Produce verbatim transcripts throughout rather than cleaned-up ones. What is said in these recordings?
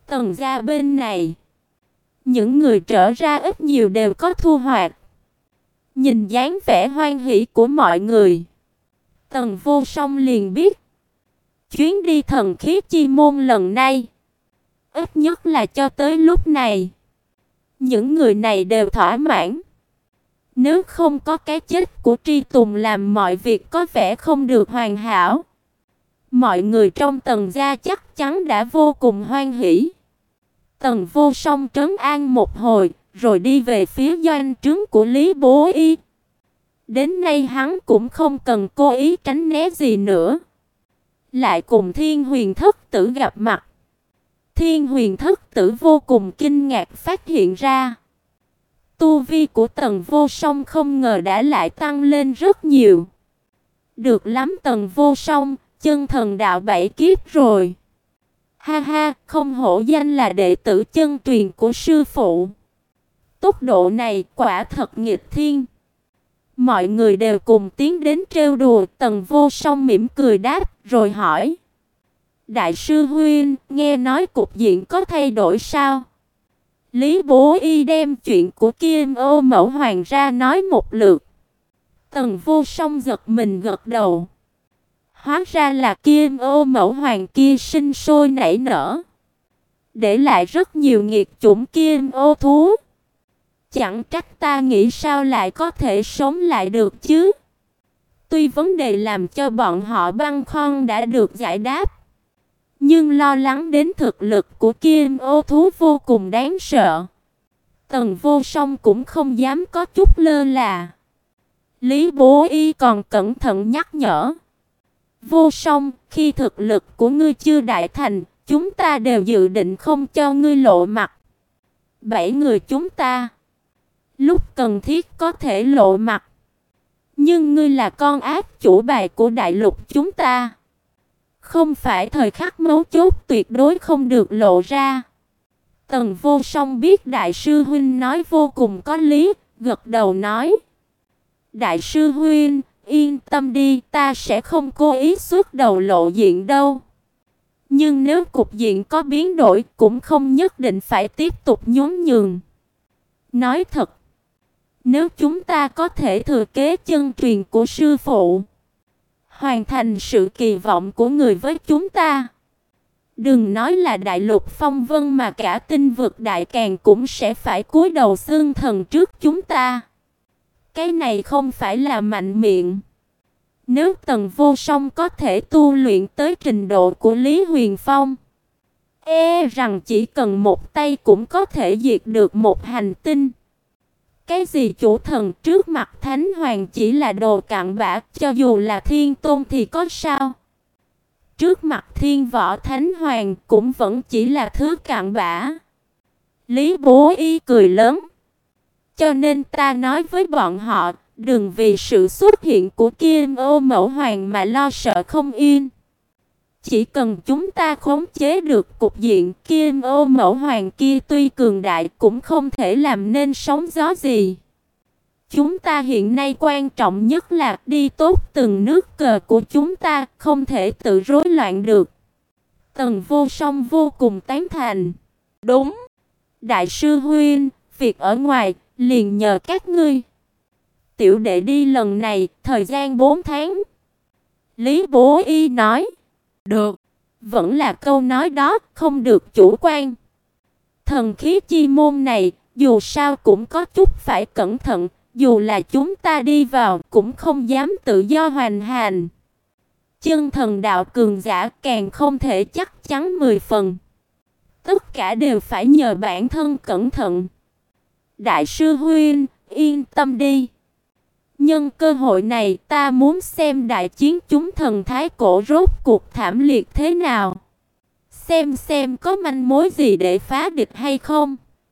Tần gia bên này, những người trở ra ít nhiều đều có thu hoạch. Nhìn dáng vẻ hoan hỉ của mọi người, Tần Vô Song liền biết, chuyến đi thần khí chi môn lần này, ít nhất là cho tới lúc này, những người này đều thỏa mãn. Nếu không có cái chết của Tri Tùng làm mọi việc có vẻ không được hoàn hảo, mọi người trong Tần gia chắc chắn đã vô cùng hoan hỉ. Tần Vô Song trấn an một hồi, rồi đi về phía doanh trướng của Lý Bố Y. Đến nay hắn cũng không cần cố ý tránh né gì nữa. Lại cùng Thiên Huyền Thất Tử gặp mặt. Thiên Huyền Thất Tử vô cùng kinh ngạc phát hiện ra, tu vi của Tần Vô Song không ngờ đã lại tăng lên rất nhiều. Được lắm Tần Vô Song, chân thần đạo bảy kiếp rồi. Ha ha, không hổ danh là đệ tử chân truyền của sư phụ. Tốc độ này quả thật nghịch thiên. Mọi người đều cùng tiến đến trêu đùa. Tần Vô Song mỉm cười đáp, rồi hỏi: Đại sư huynh, nghe nói cục diện có thay đổi sao? Lý Bố Y đem chuyện của Kim Ô Mẫu Hoàng ra nói một lượt. Tần Vô Song giật mình gật đầu. Hóa ra là Kim Ô Mẫu Hoàng kia sinh sôi nảy nở, để lại rất nhiều nghiệt chủng Kim Ô thú. Chẳng trách ta nghĩ sao lại có thể sống lại được chứ. Tuy vấn đề làm cho bọn họ băn khoăn đã được giải đáp, nhưng lo lắng đến thực lực của Kim Ô thú vô cùng đáng sợ. Tần Vô Song cũng không dám có chút lơ là. Lý Bố Y còn cẩn thận nhắc nhở: Vô Song, khi thực lực của ngươi chưa đại thành, chúng ta đều dự định không cho ngươi lộ mặt. Bảy người chúng ta, lúc cần thiết có thể lộ mặt, nhưng ngươi là con ác chủ bài của đại lục chúng ta, không phải thời khắc mấu chốt tuyệt đối không được lộ ra. Tần Vô Song biết đại sư huynh nói vô cùng có lý, gật đầu nói: Đại sư huynh, yên tâm đi, ta sẽ không cố ý xuất đầu lộ diện đâu. Nhưng nếu cục diện có biến đổi, cũng không nhất định phải tiếp tục nhún nhường. Nói thật, nếu chúng ta có thể thừa kế chân truyền của sư phụ, hoàn thành sự kỳ vọng của người với chúng ta, đừng nói là đại lục phong vân mà cả tinh vực đại càn cũng sẽ phải cúi đầu xưng thần trước chúng ta. Cái này không phải là mạnh miệng. Nếu Tần Vô Song có thể tu luyện tới trình độ của Lý Huyền Phong, e rằng chỉ cần một tay cũng có thể diệt được một hành tinh. Cái gì chủ thần trước mặt Thánh Hoàng chỉ là đồ cặn bã, cho dù là Thiên Tôn thì có sao? Trước mặt Thiên Võ Thánh Hoàng cũng vẫn chỉ là thứ cặn bã. Lý Bố Y cười lớn. Cho nên ta nói với bọn họ, đừng vì sự xuất hiện của Kim Ô Mẫu Hoàng mà lo sợ không yên. Chỉ cần chúng ta khống chế được cục diện, Kim Ô Mẫu Hoàng kia tuy cường đại cũng không thể làm nên sóng gió gì. Chúng ta hiện nay quan trọng nhất là đi tốt từng nước cờ của chúng ta, không thể tự rối loạn được. Tần Vô Song vô cùng tán thành. Đúng, đại sư huynh, việc ở ngoài liền nhờ các ngươi. Tiểu đệ đi lần này, thời gian bốn tháng. Lý Bố Y nói. Được, vẫn là câu nói đó, không được chủ quan. Thần khí chi môn này, dù sao cũng có chút phải cẩn thận, dù là chúng ta đi vào cũng không dám tự do hoành hành. Chân thần đạo cường giả càng không thể chắc chắn mười phần. Tất cả đều phải nhờ bản thân cẩn thận. Đại sư huynh, yên tâm đi. Nhân cơ hội này ta muốn xem đại chiến chúng thần thái cổ rốt cuộc thảm liệt thế nào. Xem xem có manh mối gì để phá địch hay không.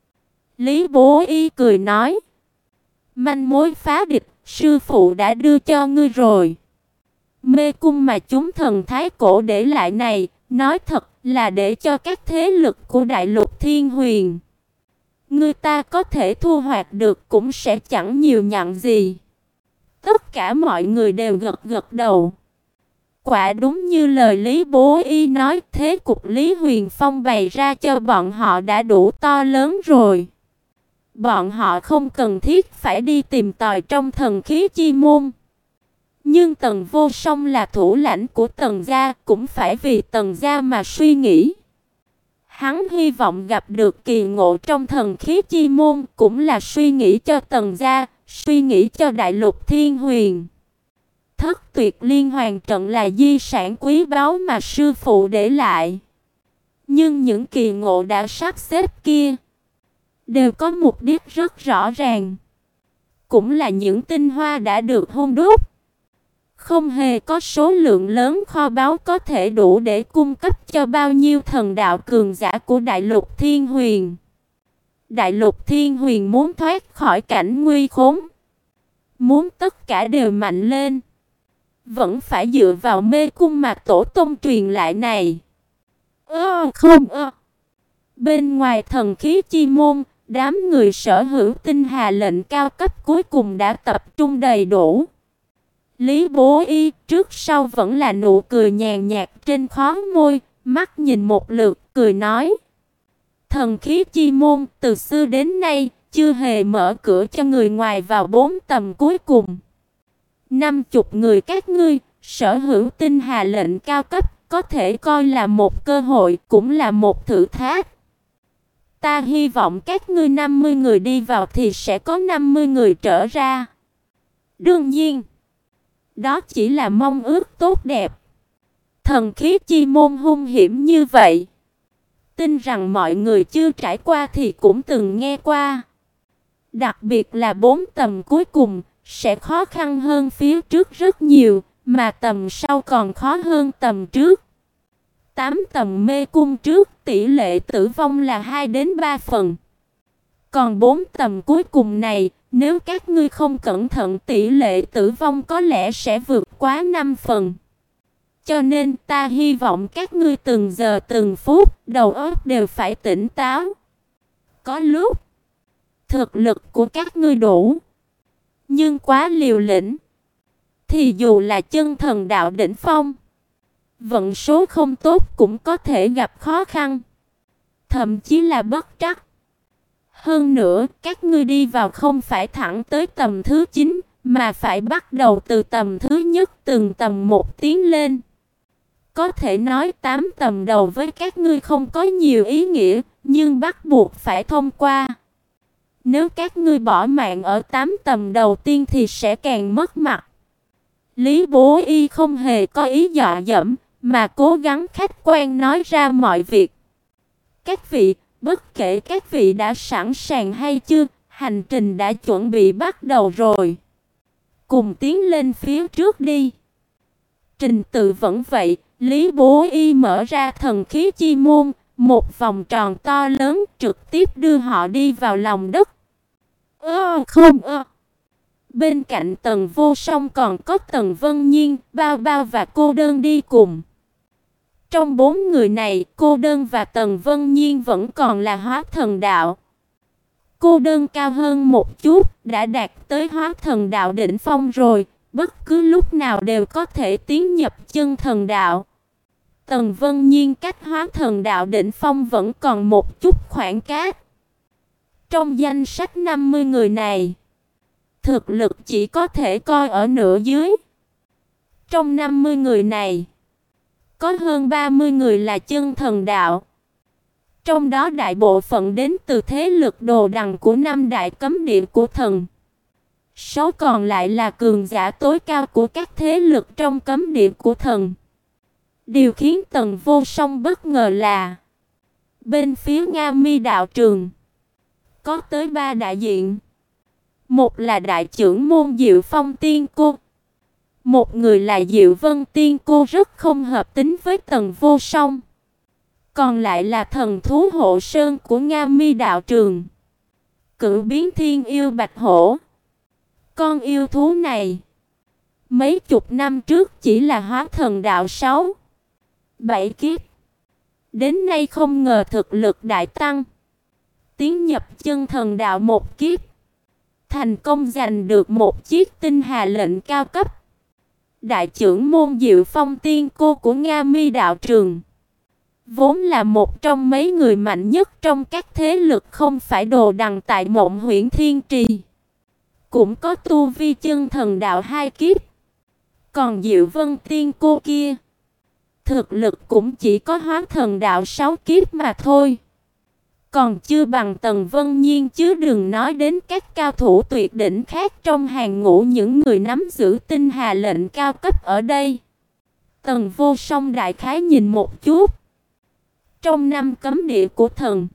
Lý Bố Y cười nói. Manh mối phá địch, sư phụ đã đưa cho ngươi rồi. Mê cung mà chúng thần thái cổ để lại này, nói thật là để cho các thế lực của đại lục thiên huyền. Người ta có thể thu hoạch được cũng sẽ chẳng nhiều nhặn gì. Tất cả mọi người đều gật gật đầu. Quả đúng như lời Lý Bố Y nói, thế cục Lý Huyền Phong bày ra cho bọn họ đã đủ to lớn rồi. Bọn họ không cần thiết phải đi tìm tòi trong thần khí chi môn. Nhưng Tần Vô Song là thủ lãnh của Tần gia, cũng phải vì Tần gia mà suy nghĩ. Hắn hy vọng gặp được kỳ ngộ trong thần khí chi môn, cũng là suy nghĩ cho Tần gia, suy nghĩ cho Đại Lục Thiên Huyền. Thất Tuyệt Liên Hoàn trận là di sản quý báu mà sư phụ để lại. Nhưng những kỳ ngộ đã sắp xếp kia đều có mục đích rất rõ ràng. Cũng là những tinh hoa đã được hun đúc. Không hề có số lượng lớn kho báu có thể đủ để cung cấp cho bao nhiêu thần đạo cường giả của Đại Lục Thiên Huyền. Đại Lục Thiên Huyền muốn thoát khỏi cảnh nguy khốn, muốn tất cả đều mạnh lên, vẫn phải dựa vào mê cung mà tổ tông truyền lại này. Ơ không ơ. Bên ngoài thần khí chi môn, đám người sở hữu tinh hà lệnh cao cấp cuối cùng đã tập trung đầy đủ. Lý Bố Y trước sau vẫn là nụ cười nhàn nhạt trên khóe môi, mắt nhìn một lượt, cười nói: thần khí chi môn từ xưa đến nay chưa hề mở cửa cho người ngoài vào bốn tầm cuối cùng. Năm chục người các ngươi sở hữu tinh hà lệnh cao cấp, có thể coi là một cơ hội, cũng là một thử thách. Ta hy vọng các ngươi năm mươi người đi vào thì sẽ có năm mươi người trở ra. Đương nhiên, đó chỉ là mong ước tốt đẹp. Thần khí chi môn hung hiểm như vậy, tin rằng mọi người chưa trải qua thì cũng từng nghe qua. Đặc biệt là bốn tầm cuối cùng sẽ khó khăn hơn phía trước rất nhiều, mà tầm sau còn khó hơn tầm trước. Tám tầm mê cung trước tỷ lệ tử vong là hai đến ba phần. Còn bốn tầm cuối cùng này, nếu các ngươi không cẩn thận tỷ lệ tử vong có lẽ sẽ vượt quá năm phần. Cho nên ta hy vọng các ngươi từng giờ từng phút đầu óc đều phải tỉnh táo. Có lúc thực lực của các ngươi đủ, nhưng quá liều lĩnh thì dù là chân thần đạo đỉnh phong, vận số không tốt cũng có thể gặp khó khăn, thậm chí là bất trắc. Hơn nữa, các ngươi đi vào không phải thẳng tới tầm thứ chín, mà phải bắt đầu từ tầm thứ nhất từng tầm một tiến lên. Có thể nói tám tầm đầu với các ngươi không có nhiều ý nghĩa, nhưng bắt buộc phải thông qua. Nếu các ngươi bỏ mạng ở tám tầm đầu tiên thì sẽ càng mất mặt. Lý Bố Y không hề có ý dọa dẫm, mà cố gắng khách quan nói ra mọi việc. Các vị, bất kể các vị đã sẵn sàng hay chưa, hành trình đã chuẩn bị bắt đầu rồi. Cùng tiến lên phía trước đi. Trình tự vẫn vậy, Lý Bố Y mở ra thần khí chi môn, một vòng tròn to lớn trực tiếp đưa họ đi vào lòng đất. Ơ không ơ. Bên cạnh Tần Vô Song còn có Tần Vân Nhiên, Bao Bao và Cô Đơn đi cùng. Trong bốn người này, Cô Đơn và Tần Vân Nhiên vẫn còn là hóa thần đạo. Cô Đơn cao hơn một chút, đã đạt tới hóa thần đạo đỉnh phong rồi, bất cứ lúc nào đều có thể tiến nhập chân thần đạo. Tần Vân Nhiên cách hóa thần đạo đỉnh phong vẫn còn một chút khoảng cách. Trong danh sách năm mươi người này, thực lực chỉ có thể coi ở nửa dưới. Trong năm mươi người này, có hơn ba mươi người là chân thần đạo. Trong đó đại bộ phận đến từ thế lực đồ đằng của năm đại cấm địa của thần. Số còn lại là cường giả tối cao của các thế lực trong cấm địa của thần. Điều khiến Tần Vô Song bất ngờ là bên phía Nga Mi đạo trường có tới ba đại diện. Một là đại trưởng môn Diệu Phong Tiên Cô, một người là Diệu Vân Tiên Cô rất không hợp tính với Tần Vô Song. Còn lại là thần thú hộ sơn của Nga Mi đạo trường, Cửu Biến Thiên Yêu Bạch Hổ. Con yêu thú này mấy chục năm trước chỉ là hóa thần đạo sáu, bảy kiếp, đến nay không ngờ thực lực đại tăng, tiến nhập chân thần đạo một kiếp, thành công giành được một chiếc tinh hà lệnh cao cấp. Đại trưởng môn Diệu Phong tiên cô của Nga Mi đạo trường, vốn là một trong mấy người mạnh nhất trong các thế lực không phải đồ đằng tại Mộng Huyễn Thiên Trì, cũng có tu vi chân thần đạo hai kiếp. Còn Diệu Vân tiên cô kia, thực lực cũng chỉ có hóa thần đạo sáu kiếp mà thôi, còn chưa bằng Tần Vân Nhiên, chứ đừng nói đến các cao thủ tuyệt đỉnh khác trong hàng ngũ những người nắm giữ tinh hà lệnh cao cấp ở đây. Tần Vô Song đại khái nhìn một chút. Trong năm cấm địa của thần,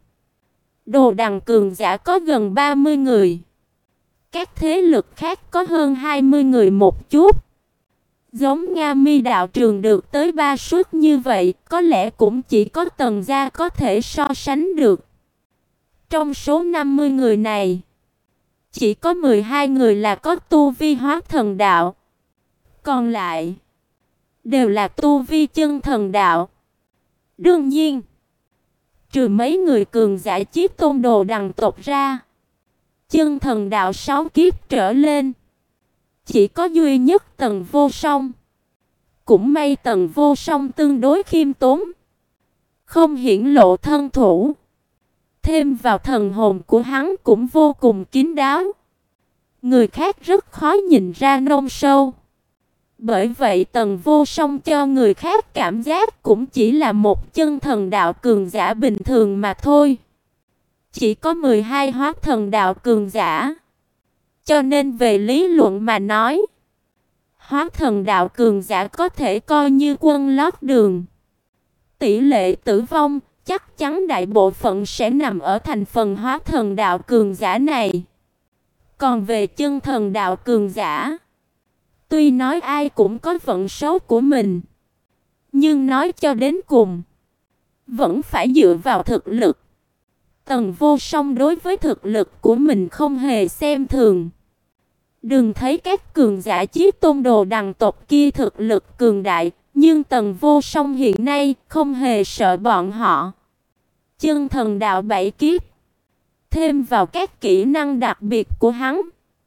đồ đằng cường giả có gần ba mươi người. Các thế lực khác có hơn hai mươi người một chút. Giống Nga Mi đạo trường được tới ba suất như vậy, có lẽ cũng chỉ có Tần gia có thể so sánh được. Trong số năm mươi người này, chỉ có mười hai người là có tu vi hóa thần đạo. Còn lại đều là tu vi chân thần đạo. Đương nhiên, trừ mấy người cường giả Chí Tôn đồ đằng tộc ra, chân thần đạo sáu kiếp trở lên, chỉ có duy nhất Tần Vô Song. Cũng may Tần Vô Song tương đối khiêm tốn, không hiển lộ thân thủ. Thêm vào thần hồn của hắn cũng vô cùng kín đáo, người khác rất khó nhìn ra nông sâu. Bởi vậy Tần Vô Song cho người khác cảm giác cũng chỉ là một chân thần đạo cường giả bình thường mà thôi. Chỉ có mười hai hóa thần đạo cường giả. Cho nên về lý luận mà nói, hóa thần đạo cường giả có thể coi như quân lót đường. Tỷ lệ tử vong chắc chắn đại bộ phận sẽ nằm ở thành phần hóa thần đạo cường giả này. Còn về chân thần đạo cường giả, tuy nói ai cũng có vận số của mình, nhưng nói cho đến cùng, vẫn phải dựa vào thực lực. Tần Vô Song đối với thực lực của mình không hề xem thường. Đừng thấy các cường giả Chí Tôn đồ đằng tộc kia thực lực cường đại, nhưng Tần Vô Song hiện nay không hề sợ bọn họ. Chân thần đạo bảy kiếp, thêm vào các kỹ năng đặc biệt của hắn,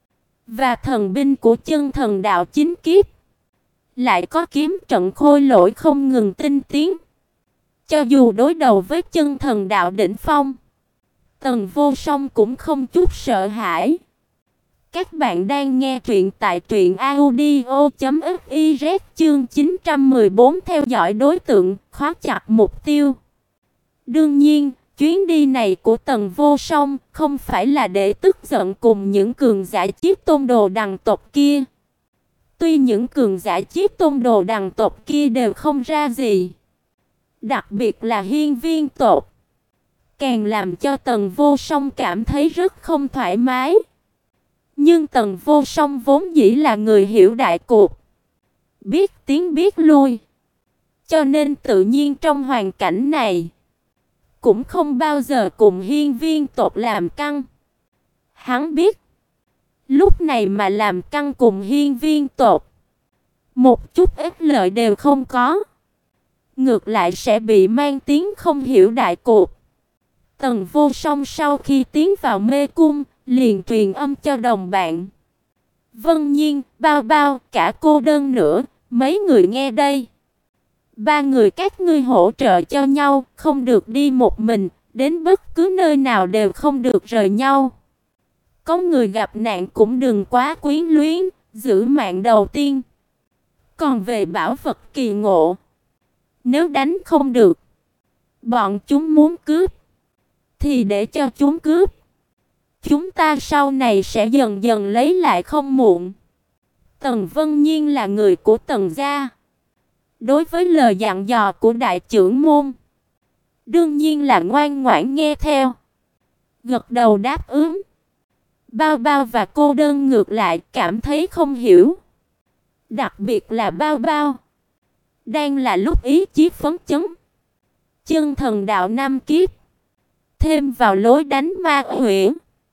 và thần binh của chân thần đạo chín kiếp, lại có kiếm trận khôi lỗi không ngừng tinh tiến. Cho dù đối đầu với chân thần đạo đỉnh phong, Tần Vô Song cũng không chút sợ hãi. Các bạn đang nghe truyện tại truyện audio chấm fiz chương chín trăm mười bốn theo dõi đối tượng, khóa chặt mục tiêu. Đương nhiên, chuyến đi này của Tần Vô Song không phải là để tức giận cùng những cường giả Chí Tôn đồ đằng tộc kia. Tuy những cường giả Chí Tôn đồ đằng tộc kia đều không ra gì, đặc biệt là Hiên Viên tộc, càng làm cho Tần Vô Song cảm thấy rất không thoải mái. Nhưng Tần Vô Song vốn dĩ là người hiểu đại cục, biết tiến biết lui, cho nên tự nhiên trong hoàn cảnh này cũng không bao giờ cùng Hiên Viên tộc làm căng. Hắn biết, lúc này mà làm căng cùng Hiên Viên tộc, một chút ích lợi đều không có, ngược lại sẽ bị mang tiếng không hiểu đại cục. Tần Vô Song sau khi tiến vào mê cung, liền truyền âm cho đồng bạn. Vân Nhiên, Bao Bao, cả cô đơn nữa, mấy người nghe đây. Ba người các ngươi hỗ trợ cho nhau, không được đi một mình, đến bất cứ nơi nào đều không được rời nhau. Có người gặp nạn cũng đừng quá quyến luyến, giữ mạng đầu tiên. Còn về bảo vật kỳ ngộ, nếu đánh không được, bọn chúng muốn cướp, thì để cho chúng cướp. Chúng ta sau này sẽ dần dần lấy lại không muộn. Tần Vân Nhiên là người của Tần gia. Đối với lời dặn dò của đại trưởng môn, đương nhiên là ngoan ngoãn nghe theo, gật đầu đáp ứng. Bao Bao và cô đơn ngược lại cảm thấy không hiểu. Đặc biệt là Bao Bao, đang là lúc ý chí phấn chấn. Chân thần đạo năm kiếp, thêm vào lối đánh ma huyễn,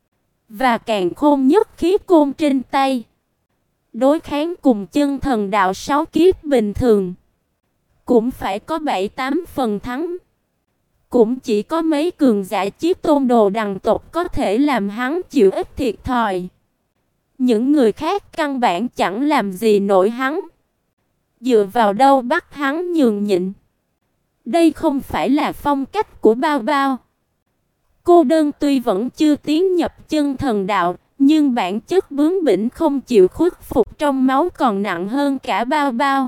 và càng khôn nhất khí côn trên tay, đối kháng cùng chân thần đạo sáu kiếp bình thường, cũng phải có bảy tám phần thắng. Cũng chỉ có mấy cường giả Chí Tôn đồ đằng tộc có thể làm hắn chịu ít thiệt thòi. Những người khác căn bản chẳng làm gì nổi hắn. Dựa vào đâu bắt hắn nhường nhịn? Đây không phải là phong cách của Bao Bao. Cô đơn tuy vẫn chưa tiến nhập chân thần đạo, nhưng bản chất bướng bỉnh không chịu khuất phục trong máu còn nặng hơn cả Bao Bao.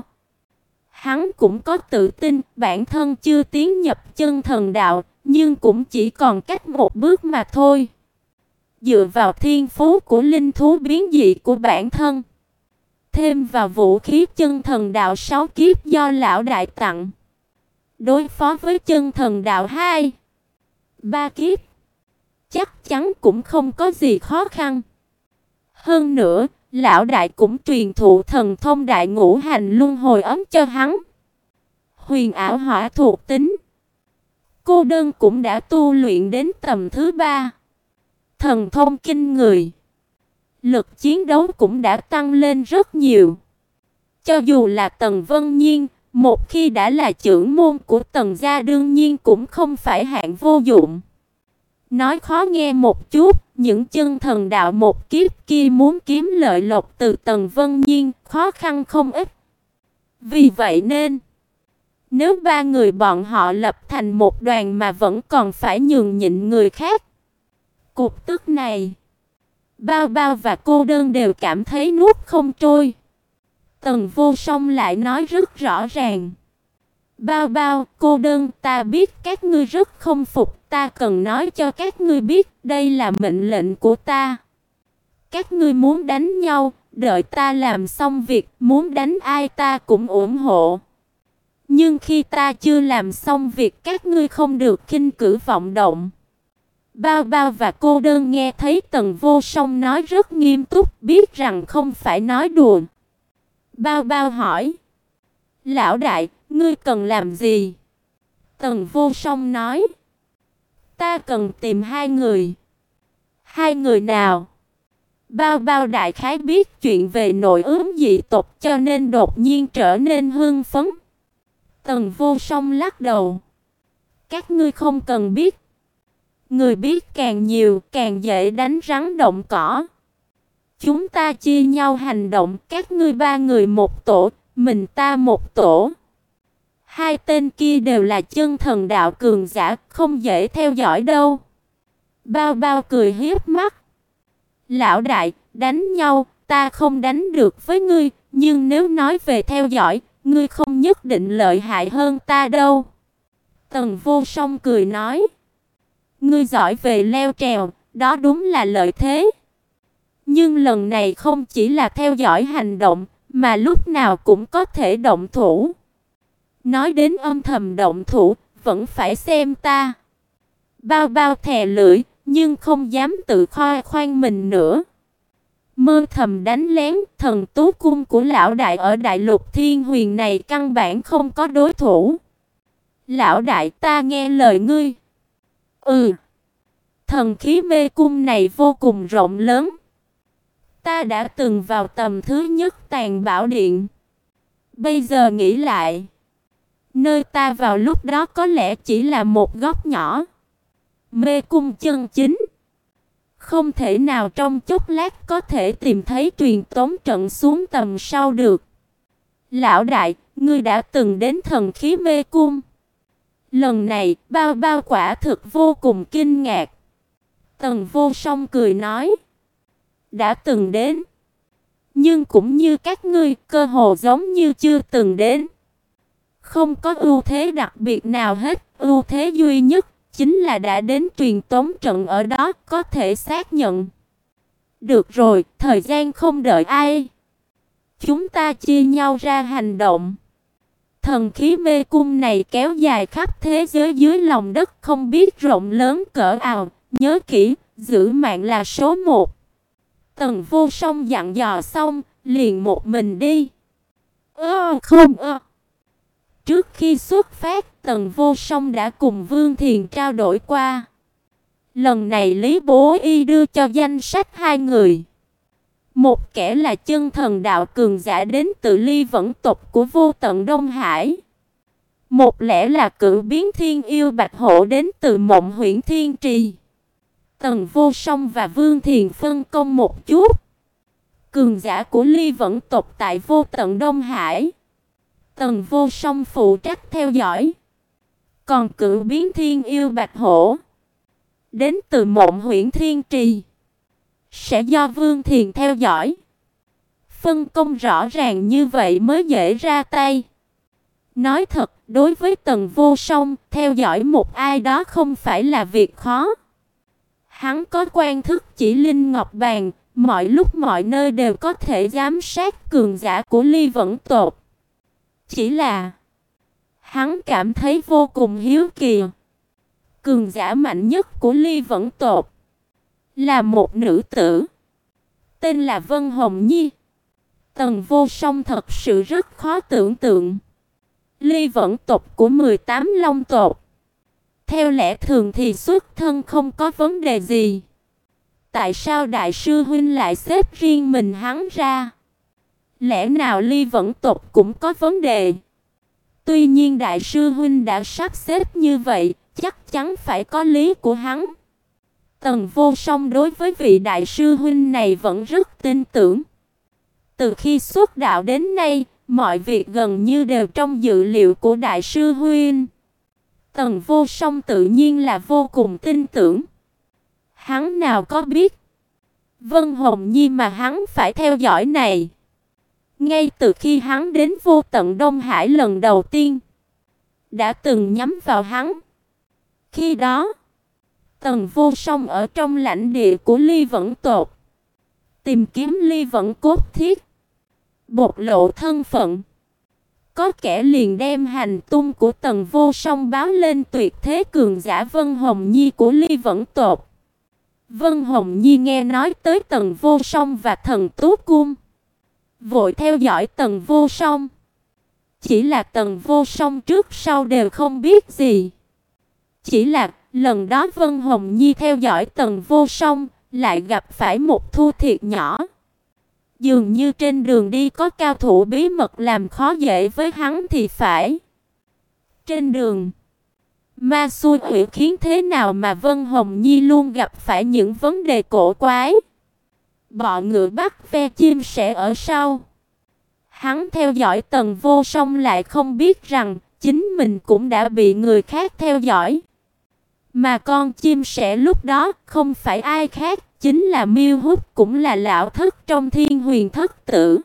Hắn cũng có tự tin, bản thân chưa tiến nhập chân thần đạo, nhưng cũng chỉ còn cách một bước mà thôi. Dựa vào thiên phú của linh thú biến dị của bản thân, thêm vào vũ khí chân thần đạo sáu kiếp do lão đại tặng, đối phó với chân thần đạo hai, ba kiếp, chắc chắn cũng không có gì khó khăn. Hơn nữa, lão đại cũng truyền thụ thần thông đại ngũ hành luân hồi ấm cho hắn. Huyền ảo hỏa thuộc tính, cô đơn cũng đã tu luyện đến tầm thứ ba. Thần thông kinh người, lực chiến đấu cũng đã tăng lên rất nhiều. Cho dù là Tần Vân Nhiên, một khi đã là trưởng môn của Tần gia đương nhiên cũng không phải hạng vô dụng. Nói khó nghe một chút, những chân thần đạo một kiếp kia muốn kiếm lợi lộc từ Tần Vân Nhiên, khó khăn không ít. Vì vậy nên, nếu ba người bọn họ lập thành một đoàn mà vẫn còn phải nhường nhịn người khác, cục tức này, Bao Bao và cô đơn đều cảm thấy nuốt không trôi. Tần Vô Song lại nói rất rõ ràng. Bao Bao, cô đơn, ta biết các ngươi rất không phục, ta cần nói cho các ngươi biết, đây là mệnh lệnh của ta. Các ngươi muốn đánh nhau, đợi ta làm xong việc, muốn đánh ai ta cũng ủng hộ. Nhưng khi ta chưa làm xong việc, các ngươi không được khinh cử vọng động. Bao Bao và cô đơn nghe thấy Tần Vô Song nói rất nghiêm túc, biết rằng không phải nói đùa. Bao Bao hỏi: Lão đại, ngươi cần làm gì? Tần Vô Song nói: Ta cần tìm hai người. Hai người nào? Bao Bao đại khái biết chuyện về nội ướm dị tộc cho nên đột nhiên trở nên hưng phấn. Tần Vô Song lắc đầu: Các ngươi không cần biết. Người biết càng nhiều, càng dễ đánh rắn động cỏ. Chúng ta chia nhau hành động, các ngươi ba người một tổ, mình ta một tổ. Hai tên kia đều là chân thần đạo cường giả, không dễ theo dõi đâu. Bao Bao cười hiếp mắt. Lão đại, đánh nhau, ta không đánh được với ngươi, nhưng nếu nói về theo dõi, ngươi không nhất định lợi hại hơn ta đâu. Tần Vô Song cười nói: Ngươi giỏi về leo trèo, đó đúng là lợi thế. Nhưng lần này không chỉ là theo dõi hành động, mà lúc nào cũng có thể động thủ. Nói đến âm thầm động thủ, vẫn phải xem ta. Bao Bao thè lưỡi, nhưng không dám tự khoe khoang mình nữa. Mơ thầm đánh lén, thần tú cung của lão đại ở đại lục thiên huyền này căn bản không có đối thủ. Lão đại, ta nghe lời ngươi. Ừ. Thần khí mê cung này vô cùng rộng lớn. Ta đã từng vào tầm thứ nhất Tàn Bảo Điện. Bây giờ nghĩ lại, nơi ta vào lúc đó có lẽ chỉ là một góc nhỏ. Mê cung chân chính, không thể nào trong chốc lát có thể tìm thấy truyền tống trận xuống tầm sau được. Lão đại, ngươi đã từng đến thần khí mê cung. Lần này, Bao Bao quả thực vô cùng kinh ngạc. Tần Vô Song cười nói: Đã từng đến, nhưng cũng như các ngươi, cơ hồ giống như chưa từng đến. Không có ưu thế đặc biệt nào hết, ưu thế duy nhất chính là đã đến truyền tống trận ở đó, có thể xác nhận. Được rồi, thời gian không đợi ai. Chúng ta chia nhau ra hành động. Thần khí mê cung này kéo dài khắp thế giới dưới lòng đất không biết rộng lớn cỡ nào, nhớ kỹ, giữ mạng là số một. Tần Vô Song dặn dò xong, liền một mình đi. Ơ không ơ. Trước khi xuất phát, Tần Vô Song đã cùng Vương Thiền trao đổi qua. Lần này Lý Bố Y đưa cho danh sách hai người. Một kẻ là chân thần đạo cường giả đến từ Ly Vẫn tộc của Vô Tận Đông Hải. Một lẽ là cửu biến thiên yêu Bạch Hổ đến từ Mộng Huyễn Thiên Trì. Tần Vô Song và Vương Thiền phân công một chút. Cường giả của Ly Vẫn tộc tại Vô Tận Đông Hải, Tần Vô Song phụ trách theo dõi. Còn cửu biến thiên yêu Bạch Hổ đến từ Mộng Huyễn Thiên Trì sẽ do Vương Thiền theo dõi. Phân công rõ ràng như vậy mới dễ ra tay. Nói thật, đối với Tần Vô Song, theo dõi một ai đó không phải là việc khó. Hắn có quan thức chỉ linh ngọc bàn, mọi lúc mọi nơi đều có thể giám sát cường giả của Ly Vẫn Tột. Chỉ là hắn cảm thấy vô cùng hiếu kỳ. Cường giả mạnh nhất của Ly Vẫn Tột là một nữ tử, tên là Vân Hồng Nhi. Tần Vô Song thật sự rất khó tưởng tượng. Ly Vẫn tộc của mười tám Long tộc, theo lẽ thường thì xuất thân không có vấn đề gì. Tại sao đại sư huynh lại xếp riêng mình hắn ra? Lẽ nào Ly Vẫn tộc cũng có vấn đề? Tuy nhiên đại sư huynh đã sắp xếp như vậy, chắc chắn phải có lý của hắn. Tần Vô Song đối với vị đại sư huynh này vẫn rất tin tưởng. Từ khi xuất đạo đến nay, mọi việc gần như đều trong dự liệu của đại sư huynh. Tần Vô Song tự nhiên là vô cùng tin tưởng. Hắn nào có biết Vân Hồng Nhi mà hắn phải theo dõi này, ngay từ khi hắn đến Vô Tận Đông Hải lần đầu tiên, đã từng nhắm vào hắn. Khi đó, Tần Vô Song ở trong lãnh địa của Ly Vẫn tộc, tìm kiếm Ly Vẫn cốt thiết, bộc lộ thân phận. Có kẻ liền đem hành tung của Tần Vô Song báo lên tuyệt thế cường giả Vân Hồng Nhi của Ly Vẫn tộc. Vân Hồng Nhi nghe nói tới Tần Vô Song và Thần Tú Cung, vội theo dõi Tần Vô Song. Chỉ là Tần Vô Song trước sau đều không biết gì. Chỉ là lần đó Vân Hồng Nhi theo dõi Tần Vô Song, lại gặp phải một thua thiệt nhỏ. Dường như trên đường đi có cao thủ bí mật làm khó dễ với hắn thì phải. Trên đường, ma xui quỷ khiến thế nào mà Vân Hồng Nhi luôn gặp phải những vấn đề cổ quái. Bọ ngựa bắt ve chim sẻ ở sau. Hắn theo dõi Tần Vô Song lại không biết rằng chính mình cũng đã bị người khác theo dõi. Mà con chim sẻ lúc đó không phải ai khác, chính là Miêu Húc, cũng là lão thất trong Thiên Huyền Thất Tử.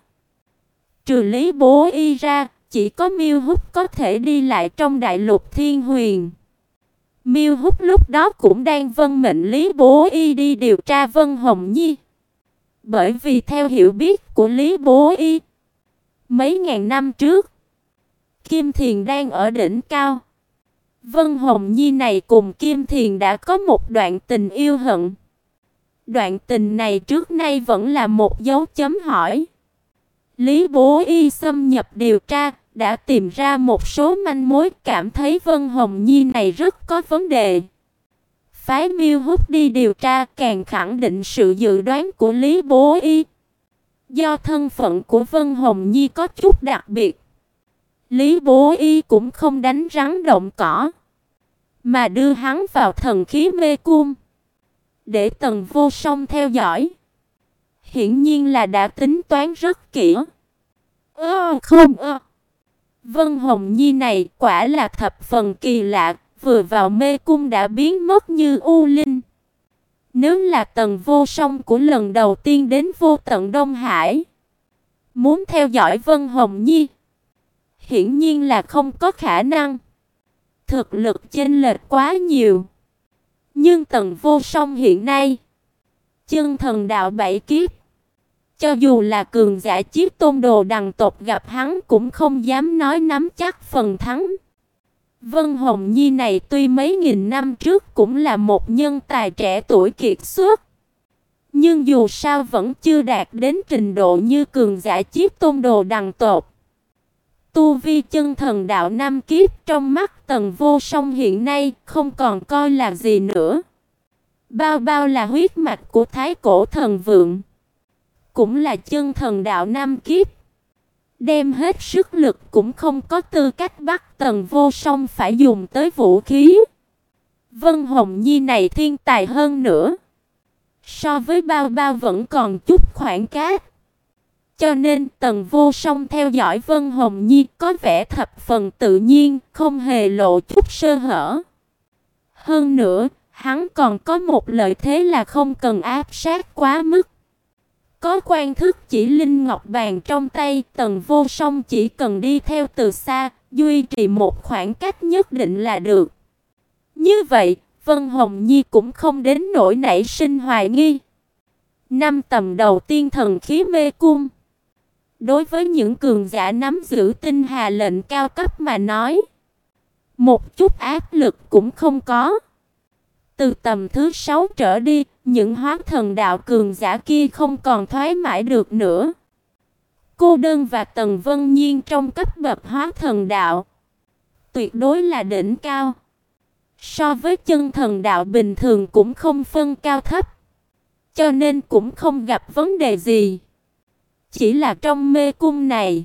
Trừ Lý Bố Y ra, chỉ có Miêu Húc có thể đi lại trong đại lục Thiên Huyền. Miêu Húc lúc đó cũng đang vâng mệnh Lý Bố Y đi điều tra Vân Hồng Nhi. Bởi vì theo hiểu biết của Lý Bố Y, mấy ngàn năm trước, Kim Thiền đang ở đỉnh cao. Vân Hồng Nhi này cùng Kim Thiền đã có một đoạn tình yêu hận. Đoạn tình này trước nay vẫn là một dấu chấm hỏi. Lý Bố Y xâm nhập điều tra, đã tìm ra một số manh mối, cảm thấy Vân Hồng Nhi này rất có vấn đề. Phái Miêu Húc đi điều tra, càng khẳng định sự dự đoán của Lý Bố Y. Do thân phận của Vân Hồng Nhi có chút đặc biệt, Lý Bố Y cũng không đánh rắn động cỏ, mà đưa hắn vào thần khí mê cung, để Tần Vô Song theo dõi. Hiển nhiên là đã tính toán rất kỹ. Ơ không ơ. Vân Hồng Nhi này quả là thập phần kỳ lạ, vừa vào mê cung đã biến mất như u linh. Nếu là Tần Vô Song của lần đầu tiên đến Vô Tận Đông Hải, muốn theo dõi Vân Hồng Nhi, hiển nhiên là không có khả năng. Thực lực chênh lệch quá nhiều. Nhưng Tần Vô Song hiện nay chân thần đạo bảy kiếp, cho dù là cường giả Chiếc Tôn Đồ Đằng tộc gặp hắn cũng không dám nói nắm chắc phần thắng. Vân Hồng Nhi này tuy mấy nghìn năm trước cũng là một nhân tài trẻ tuổi kiệt xuất, nhưng dù sao vẫn chưa đạt đến trình độ như cường giả Chiếc Tôn Đồ Đằng tộc. Tu vi chân thần đạo năm kiếp trong mắt Tần Vô Song hiện nay không còn coi là gì nữa. Bao bao là huyết mạch của Thái Cổ Thần Vượng, cũng là chân thần đạo năm kiếp. Đem hết sức lực cũng không có tư cách bắt Tần Vô Song phải dùng tới vũ khí. Vân Hồng Nhi này thiên tài hơn nữa, so với bao bao vẫn còn chút khoảng cách. Cho nên Tần Vô Song theo dõi Vân Hồng Nhi có vẻ thập phần tự nhiên, không hề lộ chút sơ hở. Hơn nữa, hắn còn có một lợi thế là không cần áp sát quá mức. Có quan thức chỉ linh ngọc bàn trong tay, Tần Vô Song chỉ cần đi theo từ xa, duy trì một khoảng cách nhất định là được. Như vậy, Vân Hồng Nhi cũng không đến nỗi nảy sinh hoài nghi. Năm tầm đầu tiên thần khí mê cung. Đối với những cường giả nắm giữ tinh hà lệnh cao cấp mà nói, một chút áp lực cũng không có. Từ tầm thứ sáu trở đi, những hóa thần đạo cường giả kia không còn thoái mãi được nữa. Cô đơn và Tần Vân Nhiên trong cấp bậc hóa thần đạo tuyệt đối là đỉnh cao. So với chân thần đạo bình thường cũng không phân cao thấp, cho nên cũng không gặp vấn đề gì. Chỉ là trong mê cung này,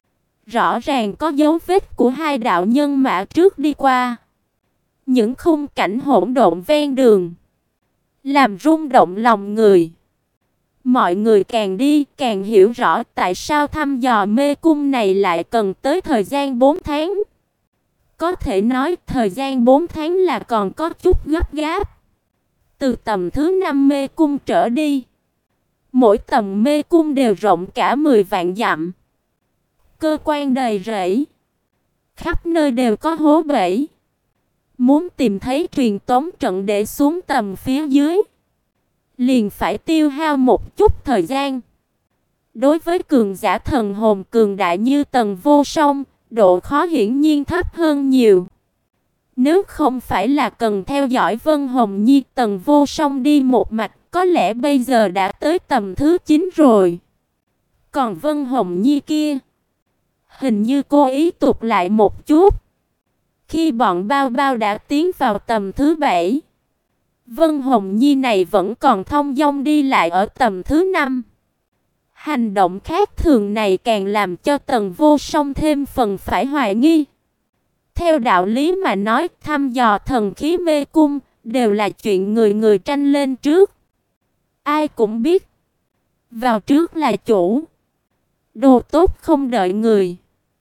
rõ ràng có dấu vết của hai đạo nhân mã trước đi qua. Những khung cảnh hỗn độn ven đường làm rung động lòng người. Mọi người càng đi càng hiểu rõ tại sao thăm dò mê cung này lại cần tới thời gian bốn tháng. Có thể nói thời gian bốn tháng là còn có chút gấp gáp. Từ tầm thứ năm mê cung trở đi, mỗi tầm mê cung đều rộng cả mười vạn dặm. Cơ quan đầy rẫy, khắp nơi đều có hố bẫy. Muốn tìm thấy truyền tống trận để xuống tầm phía dưới, liền phải tiêu hao một chút thời gian. Đối với cường giả thần hồn cường đại như Tần Vô Song, độ khó hiển nhiên thấp hơn nhiều. Nếu không phải là cần theo dõi Vân Hồng Nhi, Tần Vô Song đi một mạch, có lẽ bây giờ đã tới tầm thứ chín rồi. Còn Vân Hồng Nhi kia, hình như cô ý tụt lại một chút. Khi bọn Bao Bao đã tiến vào tầm thứ bảy, Vân Hồng Nhi này vẫn còn thong dong đi lại ở tầm thứ năm. Hành động khác thường này càng làm cho Tần Vô Song thêm phần phải hoài nghi. Theo đạo lý mà nói, thăm dò thần khí mê cung đều là chuyện người người tranh lên trước. Ai cũng biết, vào trước là chủ. Đồ tốt không đợi người.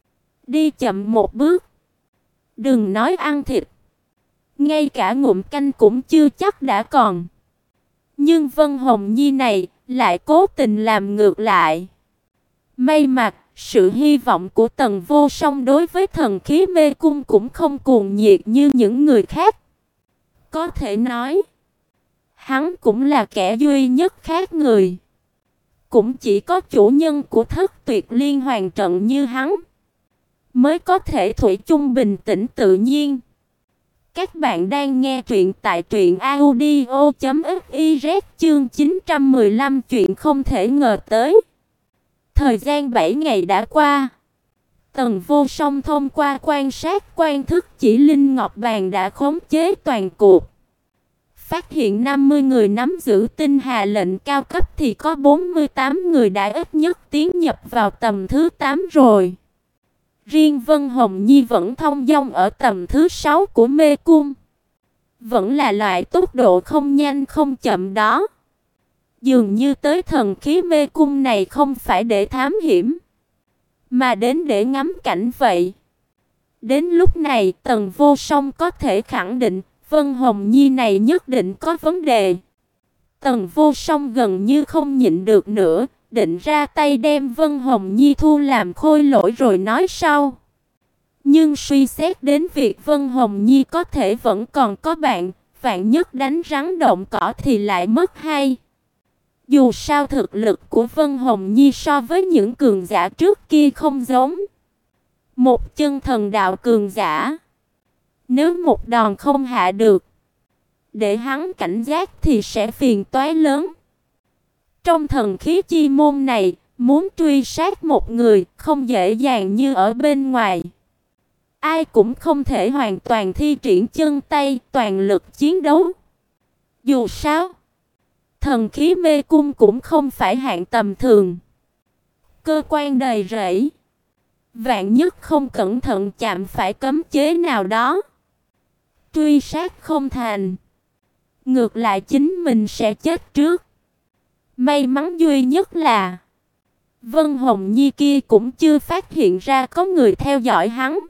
Đi chậm một bước, đừng nói ăn thịt, ngay cả ngụm canh cũng chưa chắc đã còn. Nhưng Vân Hồng Nhi này lại cố tình làm ngược lại. May mà sự hy vọng của Tần Vô Song đối với thần khí mê cung cũng không cuồng nhiệt như những người khác. Có thể nói, hắn cũng là kẻ duy nhất khác người. Cũng chỉ có chủ nhân của Thất Tuyệt Liên Hoàn trận như hắn mới có thể thủy chung bình tĩnh tự nhiên. Các bạn đang nghe truyện tại truyện audio chấm fiz chương chín trăm mười lăm chuyện không thể ngờ tới. Thời gian bảy ngày đã qua. Tần Vô Song thông qua quan sát quan thức chỉ linh ngọc bàn đã khống chế toàn cuộc. Phát hiện năm mươi người nắm giữ tinh hà lệnh cao cấp thì có bốn mươi tám người đã ít nhất tiến nhập vào tầm thứ tám rồi. Riêng Vân Hồng Nhi vẫn thông dong ở tầm thứ sáu của mê cung. Vẫn là loại tốc độ không nhanh không chậm đó. Dường như tới thần khí mê cung này không phải để thám hiểm, mà đến để ngắm cảnh vậy. Đến lúc này Tần Vô Song có thể khẳng định Vân Hồng Nhi này nhất định có vấn đề. Tần Vô Song gần như không nhịn được nữa, định ra tay đem Vân Hồng Nhi thu làm khôi lỗi rồi nói sau. Nhưng suy xét đến việc Vân Hồng Nhi có thể vẫn còn có bạn, vạn nhất đánh rắn động cỏ thì lại mất hay. Dù sao thực lực của Vân Hồng Nhi so với những cường giả trước kia không giống. Một chân thần đạo cường giả, nếu một đòn không hạ được, để hắn cảnh giác thì sẽ phiền toái lớn. Trong thần khí chi môn này, muốn truy sát một người không dễ dàng như ở bên ngoài. Ai cũng không thể hoàn toàn thi triển chân tay, toàn lực chiến đấu. Dù sao, thần khí mê cung cũng không phải hạng tầm thường. Cơ quan đầy rẫy, vạn nhất không cẩn thận chạm phải cấm chế nào đó, truy sát không thành, ngược lại chính mình sẽ chết trước. May mắn duy nhất là Vân Hồng Nhi kia cũng chưa phát hiện ra có người theo dõi hắn.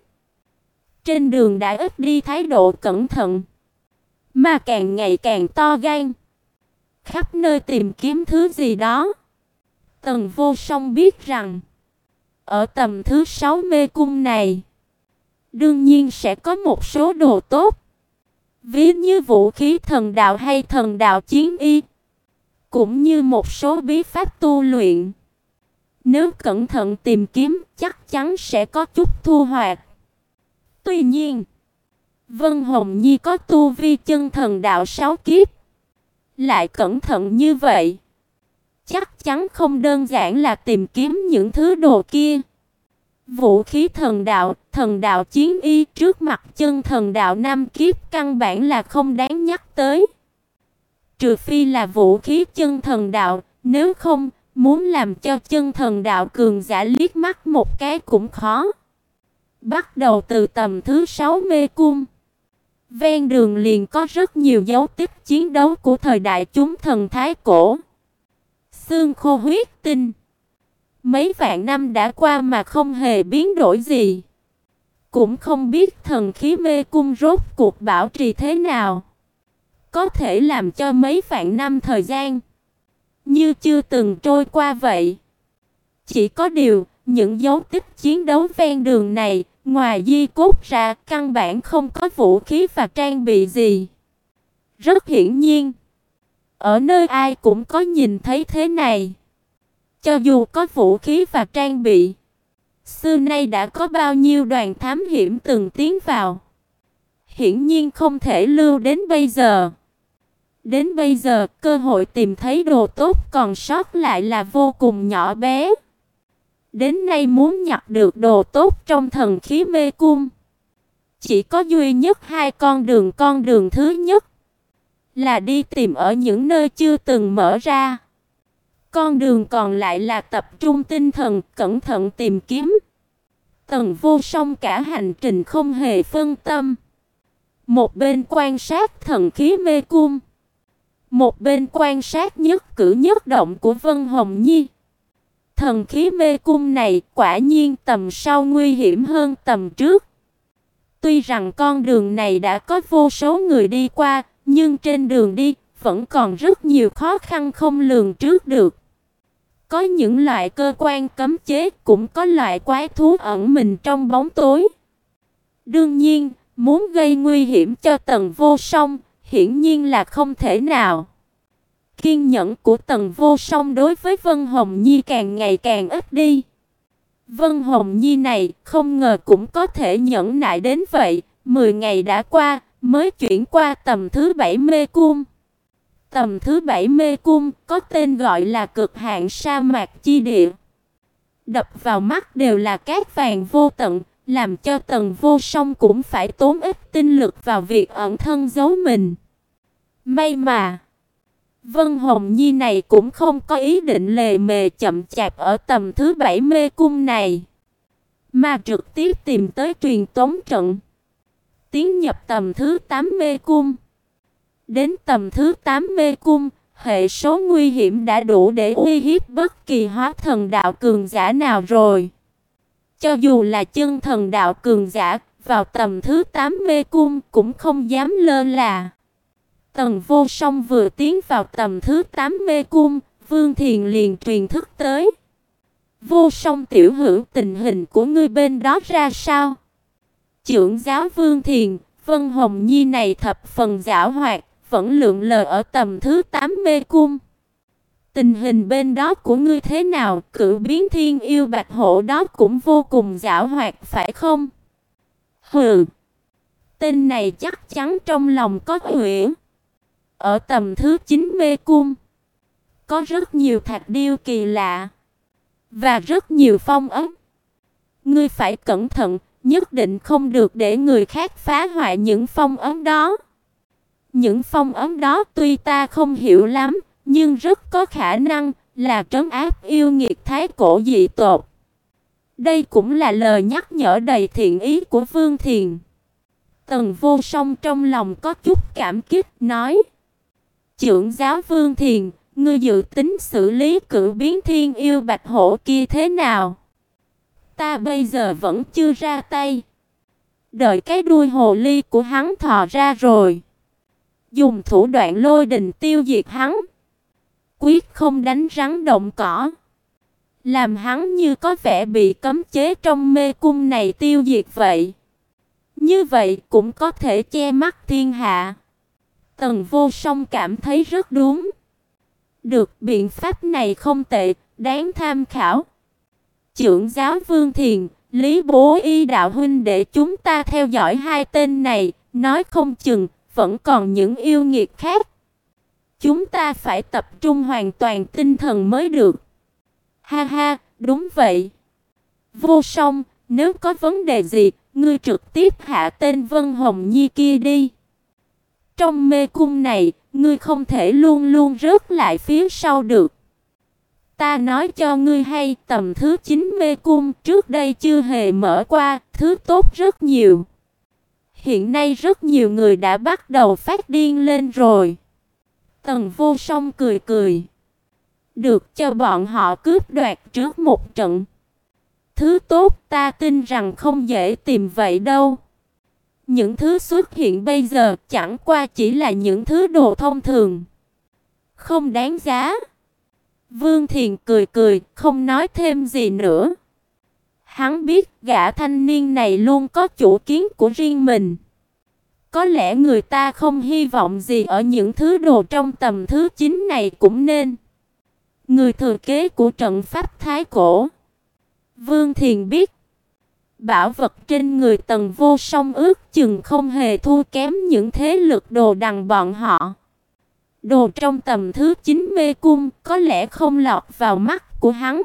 Trên đường đã ít đi thái độ cẩn thận, mà càng ngày càng to gan, khắp nơi tìm kiếm thứ gì đó. Tần Vô Song biết rằng ở tầm thứ sáu mê cung này đương nhiên sẽ có một số đồ tốt, ví như vũ khí thần đạo hay thần đạo chiến y, cũng như một số bí pháp tu luyện. Nếu cẩn thận tìm kiếm, chắc chắn sẽ có chút thu hoạch. Tuy nhiên, Vân Hồng Nhi có tu vi chân thần đạo sáu kiếp, lại cẩn thận như vậy, chắc chắn không đơn giản là tìm kiếm những thứ đồ kia. Vũ khí thần đạo, thần đạo chiến y trước mặt chân thần đạo năm kiếp căn bản là không đáng nhắc tới. Trừ phi là vũ khí chân thần đạo, nếu không, muốn làm cho chân thần đạo cường giả liếc mắt một cái cũng khó. Bắt đầu từ tầm thứ sáu mê cung, ven đường liền có rất nhiều dấu tích chiến đấu của thời đại chúng thần thái cổ. Xương khô huyết tinh, mấy vạn năm đã qua mà không hề biến đổi gì. Cũng không biết thần khí mê cung rốt cuộc bảo trì thế nào, có thể làm cho mấy vạn năm thời gian như chưa từng trôi qua vậy. Chỉ có điều, những dấu tích chiến đấu ven đường này, ngoài di cốt ra, căn bản không có vũ khí và trang bị gì. Rất hiển nhiên, ở nơi ai cũng có nhìn thấy thế này. Cho dù có vũ khí và trang bị, xưa nay đã có bao nhiêu đoàn thám hiểm từng tiến vào, hiển nhiên không thể lưu đến bây giờ. Đến bây giờ, cơ hội tìm thấy đồ tốt còn sót lại là vô cùng nhỏ bé. Đến nay muốn nhặt được đồ tốt trong thần khí mê cung, chỉ có duy nhất hai con đường. Con đường thứ nhất là đi tìm ở những nơi chưa từng mở ra. Con đường còn lại là tập trung tinh thần, cẩn thận tìm kiếm. Tần Vô Song cả hành trình không hề phân tâm. Một bên quan sát thần khí mê cung, một bên quan sát nhất cử nhất động của Vân Hồng Nhi. Thần khí mê cung này quả nhiên tầm sau nguy hiểm hơn tầm trước. Tuy rằng con đường này đã có vô số người đi qua, nhưng trên đường đi vẫn còn rất nhiều khó khăn không lường trước được. Có những loại cơ quan cấm chế, cũng có loại quái thú ẩn mình trong bóng tối. Đương nhiên, muốn gây nguy hiểm cho Tần Vô Song, hiển nhiên là không thể nào. Kiên nhẫn của Tần Vô Song đối với Vân Hồng Nhi càng ngày càng ít đi. Vân Hồng Nhi này không ngờ cũng có thể nhẫn nại đến vậy. Mười ngày đã qua, mới chuyển qua tầm thứ bảy mê cung. Tầm thứ bảy mê cung có tên gọi là cực hạn sa mạc chi địa. Đập vào mắt đều là cát vàng vô tận, làm cho Tần Vô Song cũng phải tốn ít tinh lực vào việc ẩn thân giấu mình. May mà Vân Hồng Nhi này cũng không có ý định lề mề chậm chạp ở tầm thứ bảy mê cung này, mà trực tiếp tìm tới truyền tống trận, tiến nhập tầm thứ tám mê cung. Đến tầm thứ tám mê cung, hệ số nguy hiểm đã đủ để uy hiếp bất kỳ hóa thần đạo cường giả nào rồi. Cho dù là chân thần đạo cường giả, vào tầm thứ tám mê cung cũng không dám lơ là. Tần Vô Song vừa tiến vào tầm thứ tám mê cung, Vương Thiền liền truyền thức tới. Vô Song tiểu hữu, tình hình của ngươi bên đó ra sao? Trưởng giáo Vương Thiền, Vân Hồng Nhi này thập phần giảo hoạt, vẫn lượn lờ ở tầm thứ tám mê cung. Tình hình bên đó của ngươi thế nào? Cửu biến thiên yêu bạch hổ đó cũng vô cùng giảo hoạt phải không? Hừ, tên này chắc chắn trong lòng có huyễn. Ở tầm thứ chín mê cung, có rất nhiều thạch điêu kỳ lạ và rất nhiều phong ấn. Ngươi phải cẩn thận, nhất định không được để người khác phá hoại những phong ấn đó. Những phong ấn đó tuy ta không hiểu lắm, nhưng rất có khả năng là trấn áp yêu nghiệt thái cổ dị tộc. Đây cũng là lời nhắc nhở đầy thiện ý của Vương Thiền. Tần Vô Song trong lòng có chút cảm kích, nói: Trưởng giáo Vương Thiền, ngươi dự tính xử lý cử biến thiên yêu bạch hổ kia thế nào? Ta bây giờ vẫn chưa ra tay. Đợi cái đuôi hồ ly của hắn thò ra rồi, dùng thủ đoạn lôi đình tiêu diệt hắn. Quyết không đánh rắn động cỏ, làm hắn như có vẻ bị cấm chế trong mê cung này tiêu diệt vậy. Như vậy cũng có thể che mắt thiên hạ. Tần Vô Song cảm thấy rất đúng. Được, biện pháp này không tệ, đáng tham khảo. Trưởng giáo Vương Thiền, Lý Bố Y đạo huynh để chúng ta theo dõi hai tên này, nói không chừng vẫn còn những yêu nghiệt khác. Chúng ta phải tập trung hoàn toàn tinh thần mới được. Ha ha, đúng vậy. Vô Song, nếu có vấn đề gì, ngươi trực tiếp hạ tên Vân Hồng Nhi kia đi. Trong mê cung này, ngươi không thể luôn luôn rớt lại phía sau được. Ta nói cho ngươi hay, tầm thứ chín mê cung trước đây chưa hề mở qua, thứ tốt rất nhiều. Hiện nay rất nhiều người đã bắt đầu phát điên lên rồi. Tần Vô Song cười cười. Được, cho bọn họ cướp đoạt trước một trận. Thứ tốt ta tin rằng không dễ tìm vậy đâu. Những thứ xuất hiện bây giờ chẳng qua chỉ là những thứ đồ thông thường, không đáng giá. Vương Thiền cười cười, không nói thêm gì nữa. Hắn biết gã thanh niên này luôn có chủ kiến của riêng mình. Có lẽ người ta không hy vọng gì ở những thứ đồ trong tầm thứ chín này cũng nên. Người thừa kế của trận pháp Thái Cổ. Vương Thiền biết bảo vật trên người Tần Vô Song ước chừng không hề thua kém những thế lực đồ đằng bọn họ. Đồ trong tầm thứ chín mê cung có lẽ không lọt vào mắt của hắn.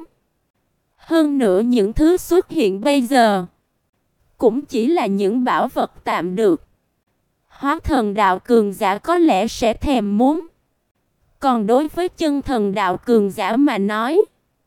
Hơn nữa những thứ xuất hiện bây giờ cũng chỉ là những bảo vật tạm được. Hóa thần đạo cường giả có lẽ sẽ thèm muốn. Còn đối với chân thần đạo cường giả mà nói,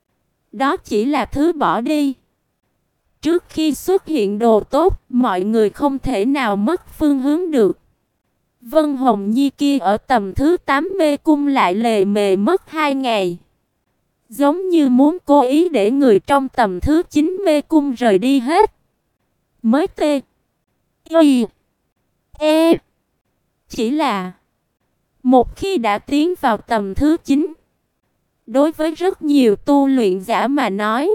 đó chỉ là thứ bỏ đi. Trước khi xuất hiện đồ tốt, mọi người không thể nào mất phương hướng được. Vân Hồng Nhi kia ở tầm thứ tám mê cung lại lề mề mất hai ngày. Giống như muốn cố ý để người trong tầm thứ chín mê cung rời đi hết. Mới tê Y E Chỉ là một khi đã tiến vào tầm thứ chín, đối với rất nhiều tu luyện giả mà nói,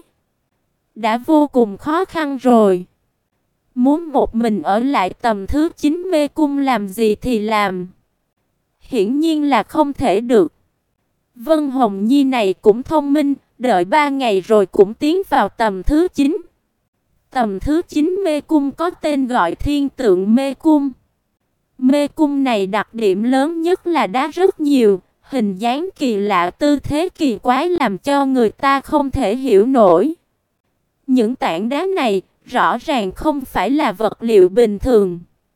đã vô cùng khó khăn rồi. Muốn một mình ở lại tầm thứ chín mê cung làm gì thì làm. Hiển nhiên là không thể được. Vân Hồng Nhi này cũng thông minh, đợi ba ngày rồi cũng tiến vào tầm thứ chín. Tầm thứ chín mê cung có tên gọi Thiên Tượng Mê Cung. Mê cung này đặc điểm lớn nhất là đá rất nhiều, hình dáng kỳ lạ, tư thế kỳ quái làm cho người ta không thể hiểu nổi. Những tảng đá này rõ ràng không phải là vật liệu bình thường.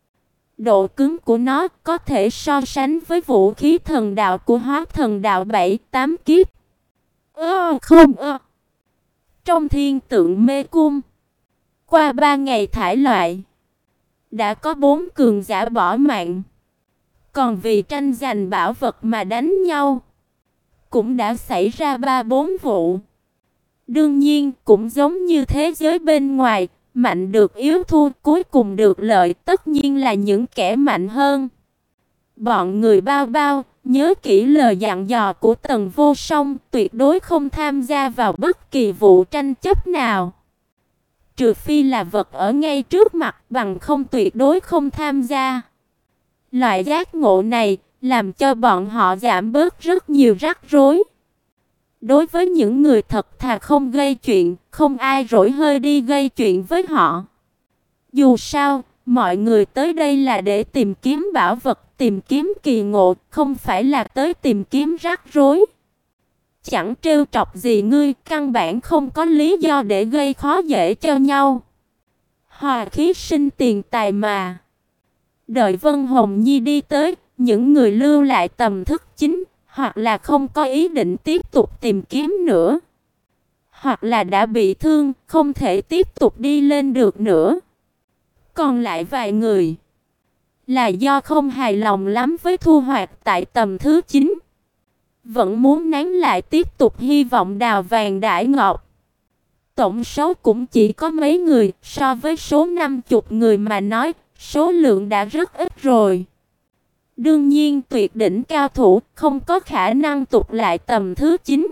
Độ cứng của nó có thể so sánh với vũ khí thần đạo của Hóa Thần đạo bảy tám kiếp. Ơ không ơ. Trong Thiên Tượng Mê Cung, qua ba ngày thải loại, đã có bốn cường giả bỏ mạng. Còn vì tranh giành bảo vật mà đánh nhau, cũng đã xảy ra ba bốn vụ. Đương nhiên, cũng giống như thế giới bên ngoài, mạnh được yếu thua, cuối cùng được lợi tất nhiên là những kẻ mạnh hơn. Bọn người Bao Bao, nhớ kỹ lời dặn dò của Tần Vô Song, tuyệt đối không tham gia vào bất kỳ vụ tranh chấp nào. Trừ phi là vật ở ngay trước mặt, bằng không tuyệt đối không tham gia. Loại giác ngộ này làm cho bọn họ giảm bớt rất nhiều rắc rối. Đối với những người thật thà không gây chuyện, không ai rỗi hơi đi gây chuyện với họ. Dù sao, mọi người tới đây là để tìm kiếm bảo vật, tìm kiếm kỳ ngộ, không phải là tới tìm kiếm rắc rối. Chẳng trêu chọc gì ngươi, căn bản không có lý do để gây khó dễ cho nhau. Hòa khí sinh tiền tài mà. Đợi Vân Hồng Nhi đi tới, những người lưu lại tầm thức chính, hoặc là không có ý định tiếp tục tìm kiếm nữa, hoặc là đã bị thương, không thể tiếp tục đi lên được nữa. Còn lại vài người là do không hài lòng lắm với thu hoạch tại tầm thứ chín. vẫn muốn nán lại tiếp tục hy vọng đào vàng đãi ngọc. Tổng số cũng chỉ có mấy người, so với số năm chục người mà nói, số lượng đã rất ít rồi. Đương nhiên tuyệt đỉnh cao thủ không có khả năng tụt lại tầm thứ chín.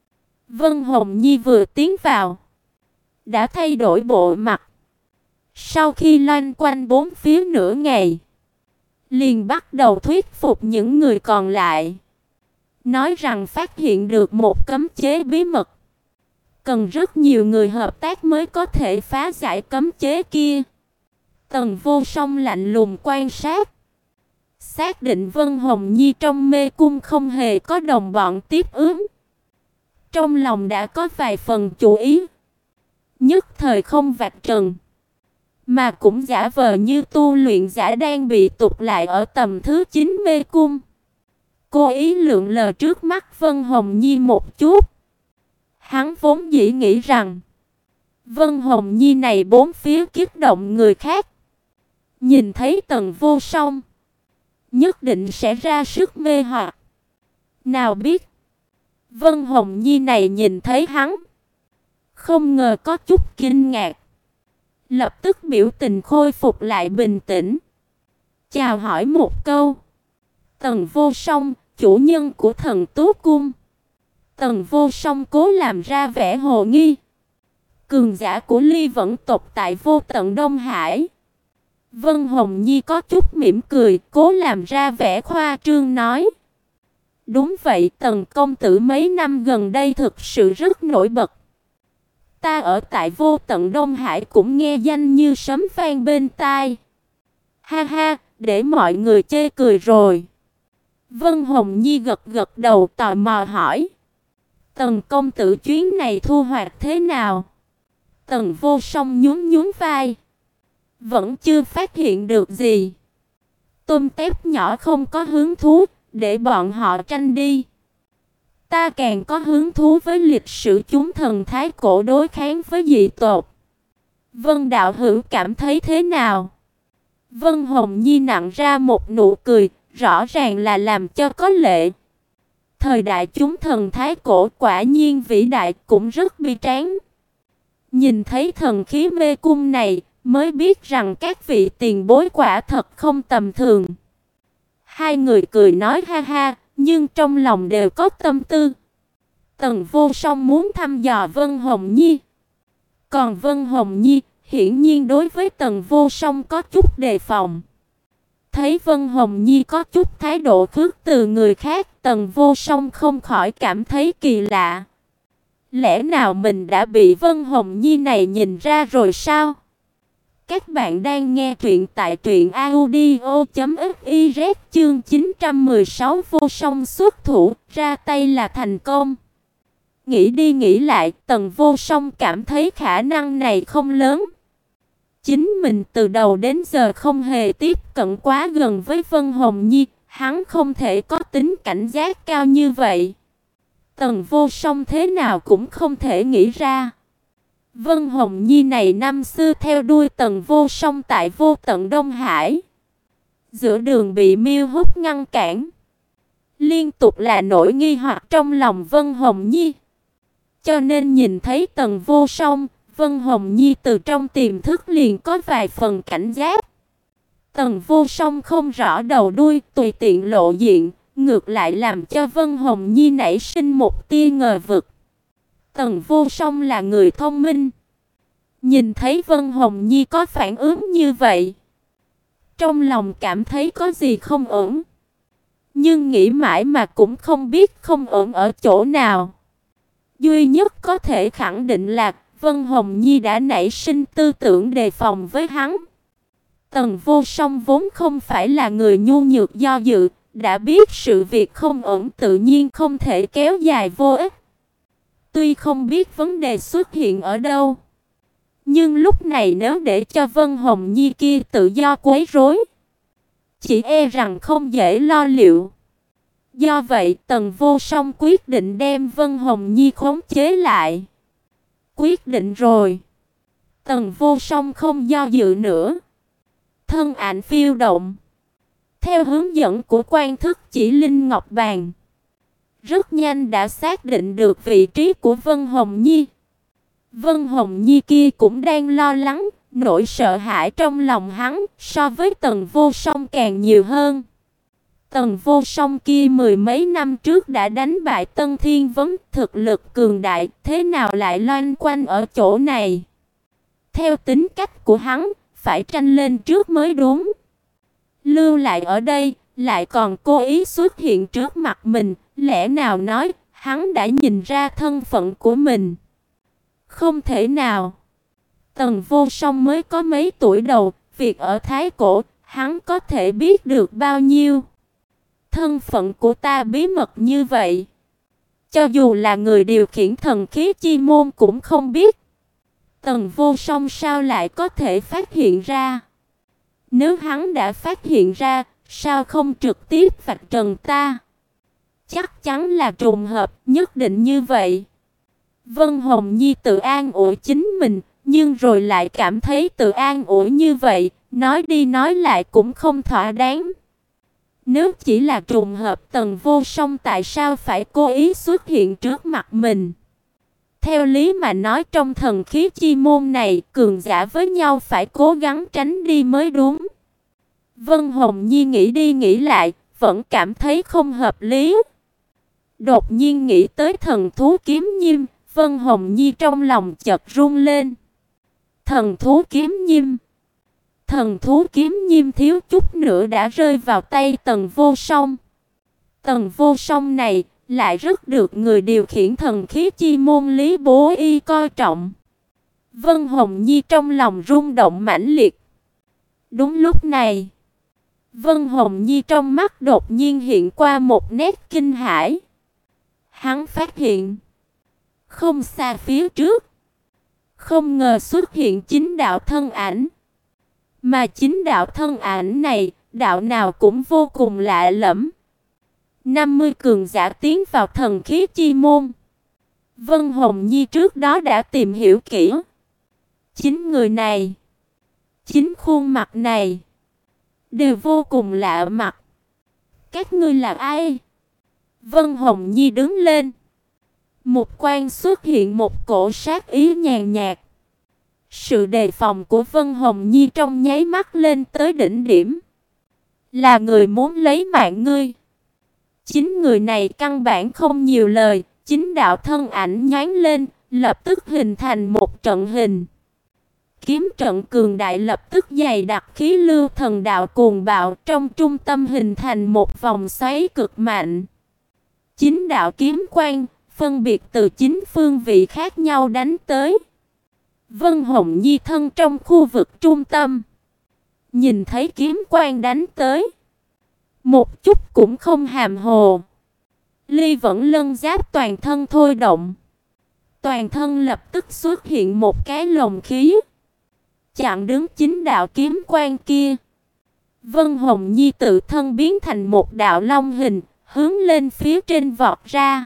Vân Hồng Nhi vừa tiến vào, đã thay đổi bộ mặt. Sau khi loanh quanh bốn phía nửa ngày, liền bắt đầu thuyết phục những người còn lại, nói rằng phát hiện được một cấm chế bí mật, cần rất nhiều người hợp tác mới có thể phá giải cấm chế kia. Tần Vô Song lạnh lùng quan sát, xác định Vân Hồng Nhi trong mê cung không hề có đồng bọn tiếp ứng. Trong lòng đã có vài phần chú ý, nhất thời không vạch trần, mà cũng giả vờ như tu luyện giả đang bị tụt lại ở tầm thứ chín mê cung. Cố ý lượn lờ trước mắt Vân Hồng Nhi một chút. Hắn vốn dĩ nghĩ rằng Vân Hồng Nhi này bốn phía kích động người khác, nhìn thấy Tần Vô Song nhất định sẽ ra sức mê hoặc. Nào biết Vân Hồng Nhi này nhìn thấy hắn, không ngờ có chút kinh ngạc, lập tức biểu tình khôi phục lại bình tĩnh, chào hỏi một câu: "Tần Vô Song, chủ nhân của Thần Tú Cung." Tần Vô Song cố làm ra vẻ hồ nghi: "Cường giả của Ly Vẫn tộc tại Vô Tận Đông Hải." Vân Hồng Nhi có chút mỉm cười, cố làm ra vẻ khoa trương nói: "Đúng vậy, Tần công tử mấy năm gần đây thực sự rất nổi bật. Ta ở tại Vô Tận Đông Hải cũng nghe danh như sấm vang bên tai." Ha ha, để mọi người chê cười rồi. Vân Hồng Nhi gật gật đầu tò mò hỏi: "Tần công tử chuyến này thu hoạch thế nào?" Tần Vô Song nhún nhún vai: "Vẫn chưa phát hiện được gì. Tôm tép nhỏ không có hứng thú, để bọn họ tranh đi. Ta càng có hứng thú với lịch sử chúng thần thái cổ đối kháng với dị tộc. Vân đạo hữu cảm thấy thế nào?" Vân Hồng Nhi nặn ra một nụ cười, rõ ràng là làm cho có lệ. Thời đại chúng thần thái cổ quả nhiên vĩ đại, cũng rất bi tráng. Nhìn thấy thần khí mê cung này, mới biết rằng các vị tiền bối quả thật không tầm thường. Hai người cười nói ha ha, nhưng trong lòng đều có tâm tư. Tần Vô Song muốn thăm dò Vân Hồng Nhi, còn Vân Hồng Nhi hiển nhiên đối với Tần Vô Song có chút đề phòng. Thấy Vân Hồng Nhi có chút thái độ khước từ người khác, Tần Vô Song không khỏi cảm thấy kỳ lạ. Lẽ nào mình đã bị Vân Hồng Nhi này nhìn ra rồi sao? Các bạn đang nghe truyện tại truyện audio chấm fiz, chương chín trăm mười sáu Vô Song xuất thủ, ra tay là thành công. Nghĩ đi nghĩ lại, Tần Vô Song cảm thấy khả năng này không lớn. Chính mình từ đầu đến giờ không hề tiếp cận quá gần với Vân Hồng Nhi, hắn không thể có tính cảnh giác cao như vậy. Tần Vô Song thế nào cũng không thể nghĩ ra. Vân Hồng Nhi này năm xưa theo đuôi Tần Vô Song tại Vô Tận Đông Hải, giữa đường bị Miêu Húc ngăn cản, liên tục là nỗi nghi hoặc trong lòng Vân Hồng Nhi. Cho nên nhìn thấy Tần Vô Song, Vân Hồng Nhi từ trong tiềm thức liền có vài phần cảnh giác. Tần Vô Song không rõ đầu đuôi, tùy tiện lộ diện, ngược lại làm cho Vân Hồng Nhi nảy sinh một tia ngờ vực. Tần Vô Song là người thông minh, nhìn thấy Vân Hồng Nhi có phản ứng như vậy, trong lòng cảm thấy có gì không ổn, nhưng nghĩ mãi mà cũng không biết không ổn ở chỗ nào. Duy nhất có thể khẳng định là Vân Hồng Nhi đã nảy sinh tư tưởng đề phòng với hắn. Tần Vô Song vốn không phải là người nhu nhược do dự, đã biết sự việc không ổn tự nhiên không thể kéo dài vô ích. Tuy không biết vấn đề xuất hiện ở đâu, nhưng lúc này nếu để cho Vân Hồng Nhi kia tự do quấy rối, chỉ e rằng không dễ lo liệu. Do vậy, Tần Vô Song quyết định đem Vân Hồng Nhi khống chế lại. Quyết định rồi, Tần Vô Song không do dự nữa, thân ảnh phiêu động, theo hướng dẫn của Quan Thức Chỉ Linh Ngọc Bàn, rất nhanh đã xác định được vị trí của Vân Hồng Nhi. Vân Hồng Nhi kia cũng đang lo lắng, nỗi sợ hãi trong lòng hắn so với Tần Vô Song càng nhiều hơn. Tần Vô Song kia mười mấy năm trước đã đánh bại Tân Thiên Vấn, thực lực cường đại, thế nào lại loanh quanh ở chỗ này? Theo tính cách của hắn, phải tranh lên trước mới đúng. Lưu lại ở đây, lại còn cố ý xuất hiện trước mặt mình, lẽ nào nói hắn đã nhìn ra thân phận của mình? Không thể nào. Tần Vô Song mới có mấy tuổi đầu, việc ở Thái Cổ, hắn có thể biết được bao nhiêu? Thân phận của ta bí mật như vậy, cho dù là người điều khiển thần khí chi môn cũng không biết. Tần Vô Song sao lại có thể phát hiện ra? Nếu hắn đã phát hiện ra, sao không trực tiếp vạch trần ta? Chắc chắn là trùng hợp, nhất định như vậy. Vân Hồng Nhi tự an ủi chính mình, nhưng rồi lại cảm thấy tự an ủi như vậy, nói đi nói lại cũng không thỏa đáng. Nếu chỉ là trùng hợp, Tần Vô Song tại sao phải cố ý xuất hiện trước mặt mình? Theo lý mà nói, trong thần khí chi môn này, cường giả với nhau phải cố gắng tránh đi mới đúng. Vân Hồng Nhi nghĩ đi nghĩ lại, vẫn cảm thấy không hợp lý. Đột nhiên nghĩ tới thần thú kiếm nhiêm, Vân Hồng Nhi trong lòng chợt run lên. Thần thú kiếm nhiêm. Thần thú kiếm nhiêm thiếu chút nữa đã rơi vào tay Tần Vô Song. Tần Vô Song này lại rất được người điều khiển thần khí chi môn Lý Bố Y coi trọng. Vân Hồng Nhi trong lòng rung động mãnh liệt. Đúng lúc này, Vân Hồng Nhi trong mắt đột nhiên hiện qua một nét kinh hãi. Hắn phát hiện, không xa phía trước, không ngờ xuất hiện chính đạo thân ảnh. Mà chính đạo thân ảnh này, đạo nào cũng vô cùng lạ lẫm. năm mươi cường giả tiến vào thần khí chi môn. Vân Hồng Nhi trước đó đã tìm hiểu kỹ. Chính người này, chính khuôn mặt này, đều vô cùng lạ mặt. Các ngươi là ai? Vân Hồng Nhi đứng lên. Một quan xuất hiện một cổ sát ý nhàn nhạt. Sự đề phòng của Vân Hồng Nhi trong nháy mắt lên tới đỉnh điểm. Là người muốn lấy mạng ngươi. Chính người này căn bản không nhiều lời, chính đạo thân ảnh nhoáng lên, lập tức hình thành một trận hình. Kiếm trận cường đại lập tức dày đặc khí lưu thần đạo cuồng bạo, trong trung tâm hình thành một vòng xoáy cực mạnh. Chính đạo kiếm quang, phân biệt từ chín phương vị khác nhau đánh tới. Vân Hồng Nhi thân trong khu vực trung tâm, nhìn thấy kiếm quang đánh tới, một chút cũng không hàm hồ. Ly Vẫn Lân giáp toàn thân thôi động, toàn thân lập tức xuất hiện một cái lồng khí, chặn đứng chính đạo kiếm quang kia. Vân Hồng Nhi tự thân biến thành một đạo long hình, hướng lên phía trên vọt ra.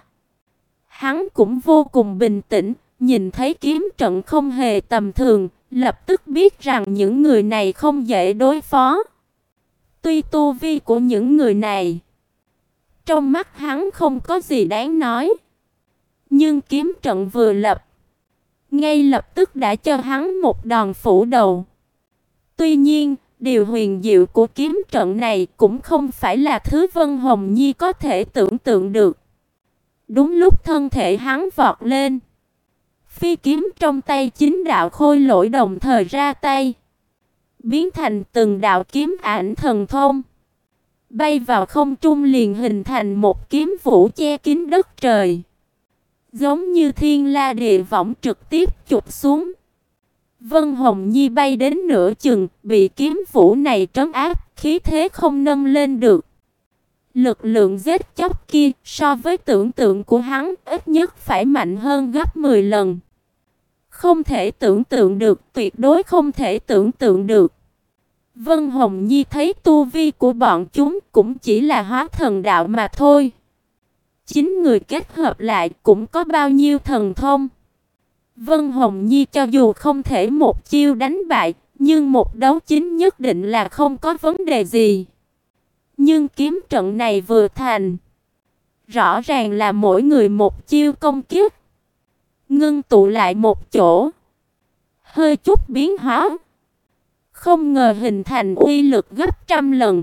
Hắn cũng vô cùng bình tĩnh, nhìn thấy kiếm trận không hề tầm thường, lập tức biết rằng những người này không dễ đối phó. Tuy tu vi của những người này, trong mắt hắn không có gì đáng nói, nhưng kiếm trận vừa lập, ngay lập tức đã cho hắn một đòn phủ đầu. Tuy nhiên, điều huyền diệu của kiếm trận này cũng không phải là thứ Vân Hồng Nhi có thể tưởng tượng được. Đúng lúc thân thể hắn vọt lên, phi kiếm trong tay chính đạo khôi lỗi đồng thời ra tay, biến thành từng đạo kiếm ảnh thần thông, bay vào không trung liền hình thành một kiếm vũ che kín đất trời, giống như thiên la địa võng trực tiếp chụp xuống. Vân Hồng Nhi bay đến nửa chừng, bị kiếm vũ này trấn áp, khí thế không nâng lên được. Lực lượng giết chóc kia so với tưởng tượng của hắn ít nhất phải mạnh hơn gấp mười lần. Không thể tưởng tượng được, tuyệt đối không thể tưởng tượng được. Vân Hồng Nhi thấy tu vi của bọn chúng cũng chỉ là hóa thần đạo mà thôi. Chính người kết hợp lại cũng có bao nhiêu thần thông. Vân Hồng Nhi cho dù không thể một chiêu đánh bại, nhưng một đấu chính nhất định là không có vấn đề gì. Nhưng kiếm trận này vừa thành, Rõ ràng là mỗi người một chiêu công kích, ngưng tụ lại một chỗ, hơi chút biến hóa, không ngờ hình thành uy lực gấp trăm lần.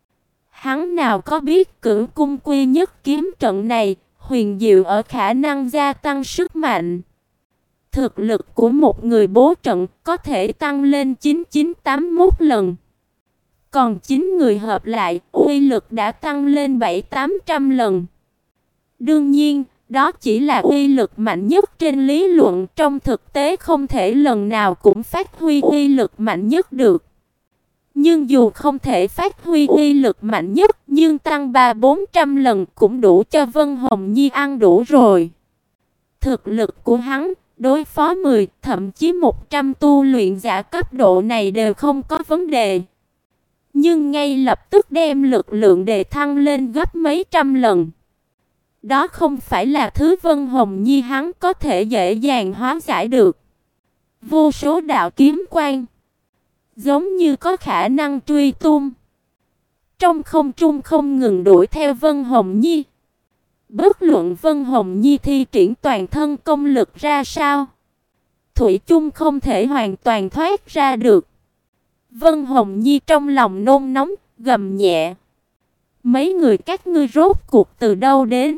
Hắn nào có biết Cửu Cung Quy Nhất kiếm trận này huyền diệu ở khả năng gia tăng sức mạnh. Thực lực của một người bố trận có thể tăng lên chín chín tám mốt lần. Còn chín người hợp lại, uy lực đã tăng lên bảy tám trăm lần. Đương nhiên, đó chỉ là uy lực mạnh nhất trên lý luận, trong thực tế không thể lần nào cũng phát huy uy lực mạnh nhất được. Nhưng dù không thể phát huy uy lực mạnh nhất, nhưng tăng ba bốn trăm lần cũng đủ cho Vân Hồng Nhi ăn đủ rồi. Thực lực của hắn đối phó mười, thậm chí một trăm tu luyện giả cấp độ này đều không có vấn đề. Nhưng ngay lập tức đem lực lượng đề thăng lên gấp mấy trăm lần. Đó không phải là thứ Vân Hồng Nhi hắn có thể dễ dàng hóa giải được. Vô số đạo kiếm quang giống như có khả năng truy tung, trong không trung không ngừng đuổi theo Vân Hồng Nhi. Bất luận Vân Hồng Nhi thi triển toàn thân công lực ra sao, thủy chung không thể hoàn toàn thoát ra được. Vân Hồng Nhi trong lòng nôn nóng, gầm nhẹ: mấy người các ngươi rốt cuộc từ đâu đến?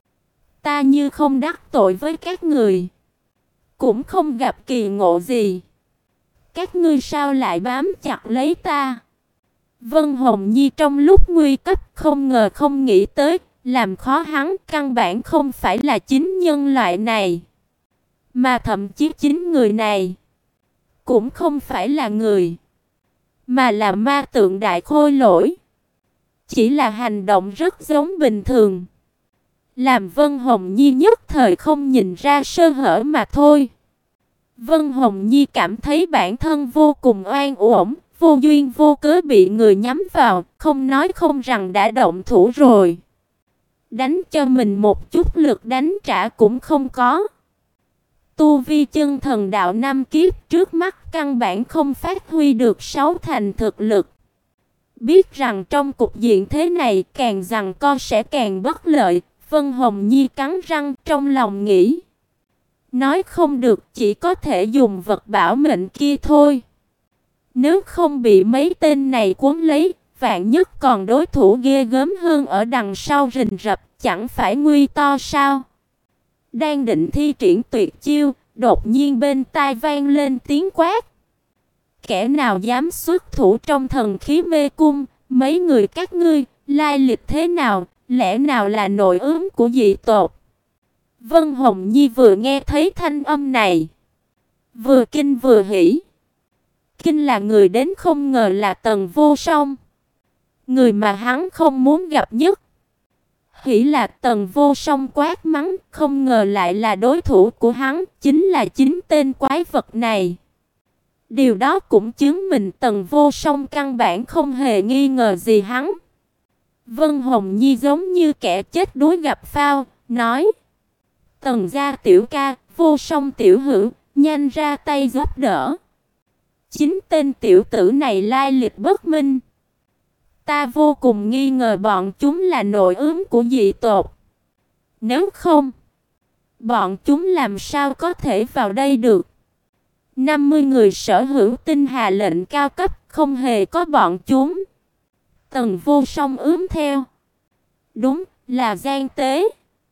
Ta như không đắc tội với các người, cũng không gặp kỳ ngộ gì, các ngươi sao lại bám chặt lấy ta? Vân Hồng Nhi trong lúc nguy cấp không ngờ không nghĩ tới, làm khó hắn căn bản không phải là chính nhân loại này, mà thậm chí chính người này cũng không phải là người, mà là ma tượng đại khôi lỗi. Chỉ là hành động rất giống bình thường, làm Vân Hồng Nhi nhất thời không nhìn ra sơ hở mà thôi. Vân Hồng Nhi cảm thấy bản thân vô cùng oan uổng, vô duyên vô cớ bị người nhắm vào, không nói không rằng đã động thủ rồi. Đánh cho mình một chút lực đánh trả cũng không có. Tu vi chân thần đạo năm kiếp trước mắt căn bản không phát huy được sáu thành thực lực. Biết rằng trong cục diện thế này càng giằng co sẽ càng bất lợi, Vân Hồng Nhi cắn răng trong lòng nghĩ. Nói không được, chỉ có thể dùng vật bảo mệnh kia thôi. Nếu không bị mấy tên này cuốn lấy, vạn nhất còn đối thủ ghê gớm hơn ở đằng sau rình rập, chẳng phải nguy to sao? Đang định thi triển tuyệt chiêu, đột nhiên bên tai vang lên tiếng quát. Kẻ nào dám xuất thủ trong thần khí mê cung, mấy người các ngươi, lai lịch thế nào, lẽ nào là nội ứng của dị tộc? Vân Hồng Nhi vừa nghe thấy thanh âm này, vừa kinh vừa hỉ. Kinh là người đến không ngờ là Tần Vô Song, người mà hắn không muốn gặp nhất. Hỉ là Tần Vô Song quát mắng, không ngờ lại là đối thủ của hắn, chính là chính tên quái vật này. Điều đó cũng chứng minh Tần Vô Song căn bản không hề nghi ngờ gì hắn. Vân Hồng Nhi giống như kẻ chết đuối gặp phao, nói: Tần gia tiểu ca, Vô Song tiểu hữu, nhanh ra tay giúp đỡ. Chính tên tiểu tử này lai lịch bất minh. Ta vô cùng nghi ngờ bọn chúng là nội ứng của dị tộc. Nếu không, bọn chúng làm sao có thể vào đây được? năm mươi người sở hữu tinh hà lệnh cao cấp, không hề có bọn chúng. Tần Vô Song ướm theo. Đúng, là gian tế.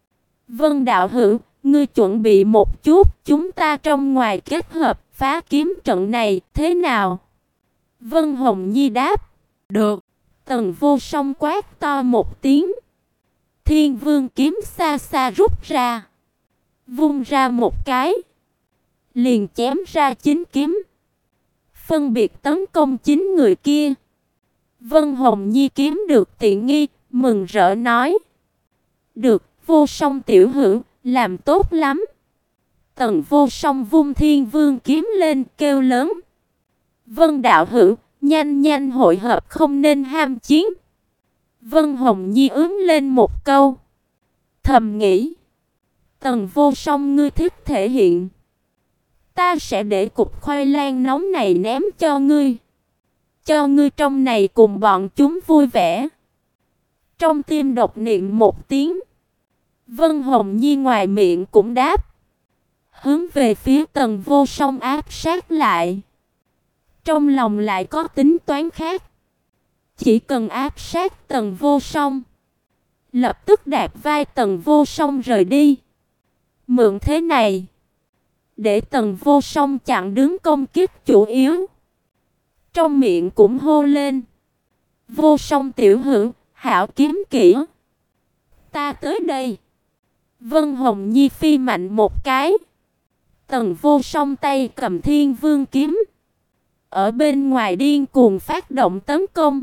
Vân đạo hữu, ngươi chuẩn bị một chút, chúng ta trong ngoài kết hợp, phá kiếm trận này, thế nào? Vân Hồng Nhi đáp. Được. Tần Vô Song quát to một tiếng. Thiên Vương kiếm xa xa rút ra, vung ra một cái, liền chém ra chín kiếm, phân biệt tấn công chín người kia. Vân Hồng Nhi kiếm được tiện nghi, mừng rỡ nói: Được, Vô Song tiểu hữu, làm tốt lắm. Tần Vô Song vung Thiên Vương kiếm lên, kêu lớn: Vân đạo hữu, nhanh nhanh hội hợp, không nên ham chiến. Vân Hồng Nhi ướm lên một câu, thầm nghĩ: Tần Vô Song ngươi thích thể hiện, ta sẽ để cục khoai lang nóng này ném cho ngươi, cho ngươi trong này cùng bọn chúng vui vẻ. Trong tim độc niệm một tiếng, Vân Hồng Nhi ngoài miệng cũng đáp, hướng về phía Tần Vô Song áp sát lại. Trong lòng lại có tính toán khác. Chỉ cần áp sát Tần Vô Song, lập tức đạp vai Tần Vô Song rời đi. Mượn thế này, để Tần Vô Song chặn đứng công kích chủ yếu. Trong miệng cũng hô lên, Vô Song tiểu hữu, hảo kiếm kỹ. Ta tới đây. Vân Hồng Nhi phi mạnh một cái. Tần Vô Song tay cầm Thiên Vương kiếm, ở bên ngoài điên cuồng phát động tấn công,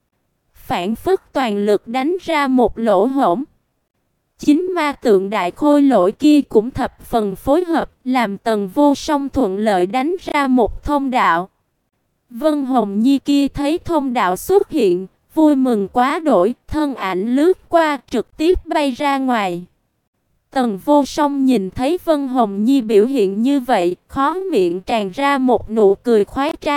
phản phất toàn lực đánh ra một lỗ hổng. Chính ma tượng đại khôi lỗi kia cũng thập phần phối hợp, làm Tần Vô Song thuận lợi đánh ra một thông đạo. Vân Hồng Nhi kia thấy thông đạo xuất hiện, vui mừng quá đổi, thân ảnh lướt qua trực tiếp bay ra ngoài. Tần Vô Song nhìn thấy Vân Hồng Nhi biểu hiện như vậy, khóe miệng tràn ra một nụ cười khoái trá.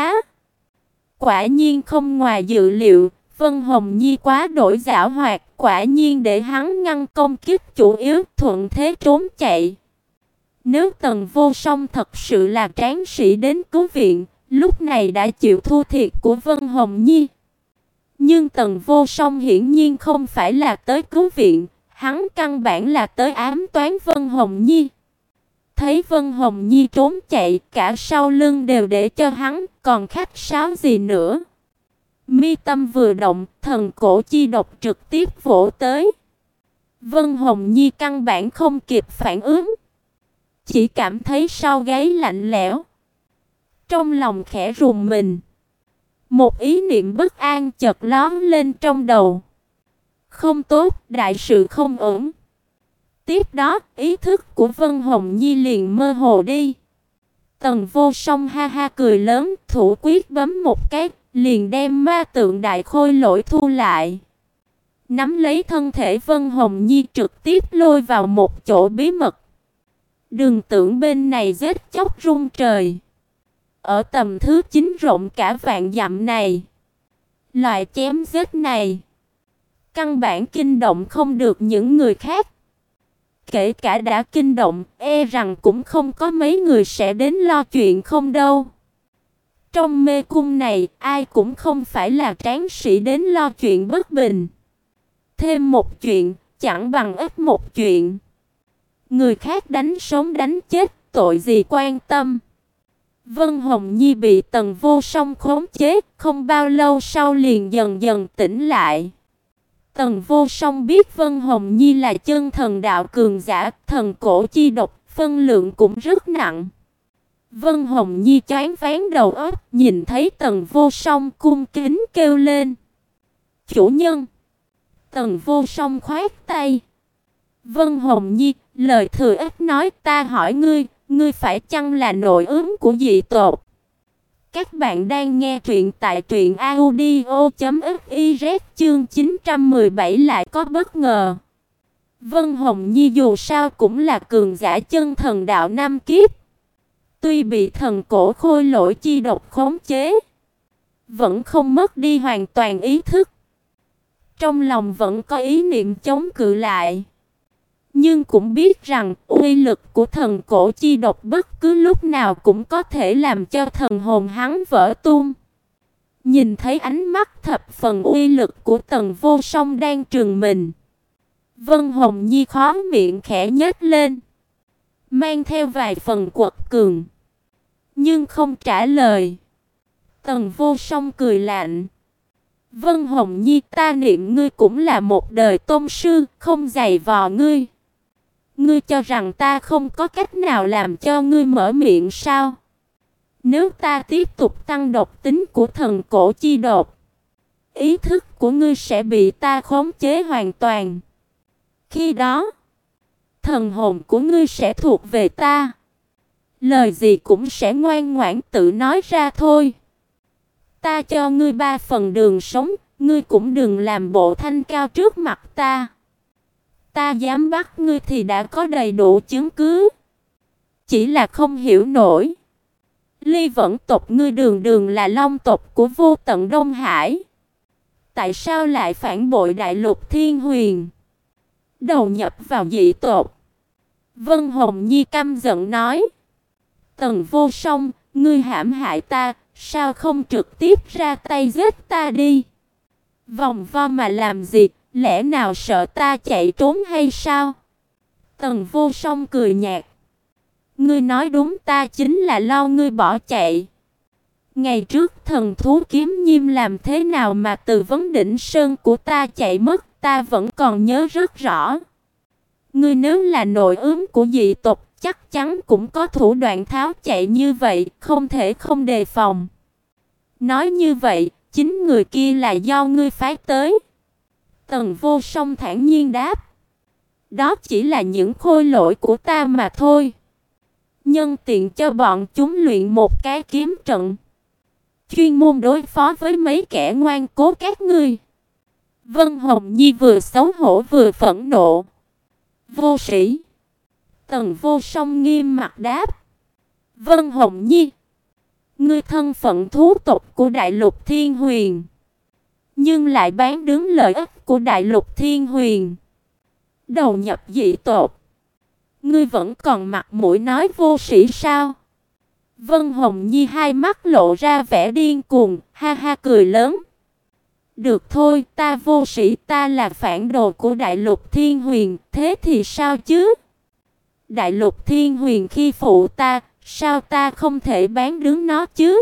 Quả nhiên không ngoài dự liệu, Vân Hồng Nhi quá đổi giảo hoạt, quả nhiên để hắn ngăn công kích chủ yếu, thuận thế trốn chạy. Nếu Tần Vô Song thật sự là tráng sĩ đến cứu viện, lúc này đã chịu thua thiệt của Vân Hồng Nhi. Nhưng Tần Vô Song hiển nhiên không phải là tới cứu viện, hắn căn bản là tới ám toán Vân Hồng Nhi. Thấy Vân Hồng Nhi trốn chạy, cả sau lưng đều để cho hắn, còn khách sáo gì nữa. Mi tâm vừa động, thần cổ chi độc trực tiếp vỗ tới. Vân Hồng Nhi căn bản không kịp phản ứng, chỉ cảm thấy sau gáy lạnh lẽo. Trong lòng khẽ rùng mình, một ý niệm bất an chợt lóe lên trong đầu. Không tốt, đại sự không ổn. Tiếp đó, ý thức của Vân Hồng Nhi liền mơ hồ đi. Tần Vô Song ha ha cười lớn, thủ quyết bấm một cái, liền đem ma tượng đại khôi lỗi thu lại. Nắm lấy thân thể Vân Hồng Nhi trực tiếp lôi vào một chỗ bí mật. Đừng tưởng bên này giết chóc rung trời. Ở tầm thứ chín rộng cả vạn dặm này, loại chém giết này căn bản kinh động không được những người khác. Kể cả đã kinh động, e rằng cũng không có mấy người sẽ đến lo chuyện không đâu. Trong mê cung này, ai cũng không phải là tráng sĩ đến lo chuyện bất bình. Thêm một chuyện, chẳng bằng ít một chuyện. Người khác đánh sống đánh chết, tội gì quan tâm. Vân Hồng Nhi bị Tần Vô Song khống chế, không bao lâu sau liền dần dần tỉnh lại. Tần Vô Song biết Vân Hồng Nhi là chân thần đạo cường giả, thần cổ chi độc, phân lượng cũng rất nặng. Vân Hồng Nhi choáng váng đầu óc, nhìn thấy Tần Vô Song cung kính kêu lên, chủ nhân. Tần Vô Song khoát tay. Vân Hồng Nhi, lời thừa ít nói, ta hỏi ngươi, ngươi phải chăng là nội ứng của dị tộc? Các bạn đang nghe truyện tại truyện audio chấm fiz, chương chín trăm mười bảy lại có bất ngờ. Vân Hồng Nhi dù sao cũng là cường giả chân thần đạo năm kiếp. Tuy bị thần cổ khôi lỗi chi độc khống chế, vẫn không mất đi hoàn toàn ý thức. Trong lòng vẫn có ý niệm chống cự lại. Nhưng cũng biết rằng uy lực của thần cổ chi độc bất cứ lúc nào cũng có thể làm cho thần hồn hắn vỡ tung. Nhìn thấy ánh mắt thập phần uy lực của Tần Vô Song đang trừng mình, Vân Hồng Nhi khóe miệng khẽ nhếch lên, mang theo vài phần quật cường, nhưng không trả lời. Tần Vô Song cười lạnh. Vân Hồng Nhi, ta niệm ngươi cũng là một đời tôn sư, không dày vò ngươi. Ngươi cho rằng ta không có cách nào làm cho ngươi mở miệng sao? Nếu ta tiếp tục tăng độc tính của thần cổ chi độc, ý thức của ngươi sẽ bị ta khống chế hoàn toàn. Khi đó, thần hồn của ngươi sẽ thuộc về ta. Lời gì cũng sẽ ngoan ngoãn tự nói ra thôi. Ta cho ngươi ba phần đường sống, ngươi cũng đừng làm bộ thanh cao trước mặt ta. Ta dám bắt ngươi thì đã có đầy đủ chứng cứ. Chỉ là không hiểu nổi. Ly Vẫn tộc ngươi đường đường là long tộc của vô tận Đông Hải. Tại sao lại phản bội đại lục Thiên Huyền? đầu nhập vào dị tộc. Vân Hồng Nhi căm giận nói: Tần Vô Song, ngươi hãm hại ta, sao không trực tiếp ra tay giết ta đi? Vòng vo mà làm gì, lẽ nào sợ ta chạy trốn hay sao? Tần Vô Song cười nhạt: Ngươi nói đúng, ta chính là lo ngươi bỏ chạy. Ngày trước thần thú kiếm nhiêm làm thế nào mà từ vấn đỉnh sơn của ta chạy mất, ta vẫn còn nhớ rất rõ. Ngươi nếu là nội ứng của dị tộc, chắc chắn cũng có thủ đoạn tháo chạy như vậy, không thể không đề phòng. Nói như vậy, chính người kia là do ngươi phái tới. Tần Vô Song thản nhiên đáp: Đó chỉ là những khôi lỗi của ta mà thôi. Nhân tiện cho bọn chúng luyện một cái kiếm trận, chuyên môn đối phó với mấy kẻ ngoan cố các ngươi. Vân Hồng Nhi vừa xấu hổ vừa phẫn nộ. Vô sĩ! Tần Vô Song nghiêm mặt đáp: Vân Hồng Nhi, ngươi thân phận thú tộc của Đại Lục Thiên Huyền, nhưng lại bán đứng lợi ích của Đại Lục Thiên Huyền, đầu nhập dị tộc. Ngươi vẫn còn mặt mũi nói vô sĩ sao? Vân Hồng Nhi hai mắt lộ ra vẻ điên cuồng, ha ha cười lớn. Được thôi, ta vô sĩ, ta là phản đồ của Đại Lục Thiên Huyền, thế thì sao chứ? Đại Lục Thiên Huyền khi phụ ta, sao ta không thể bán đứng nó chứ?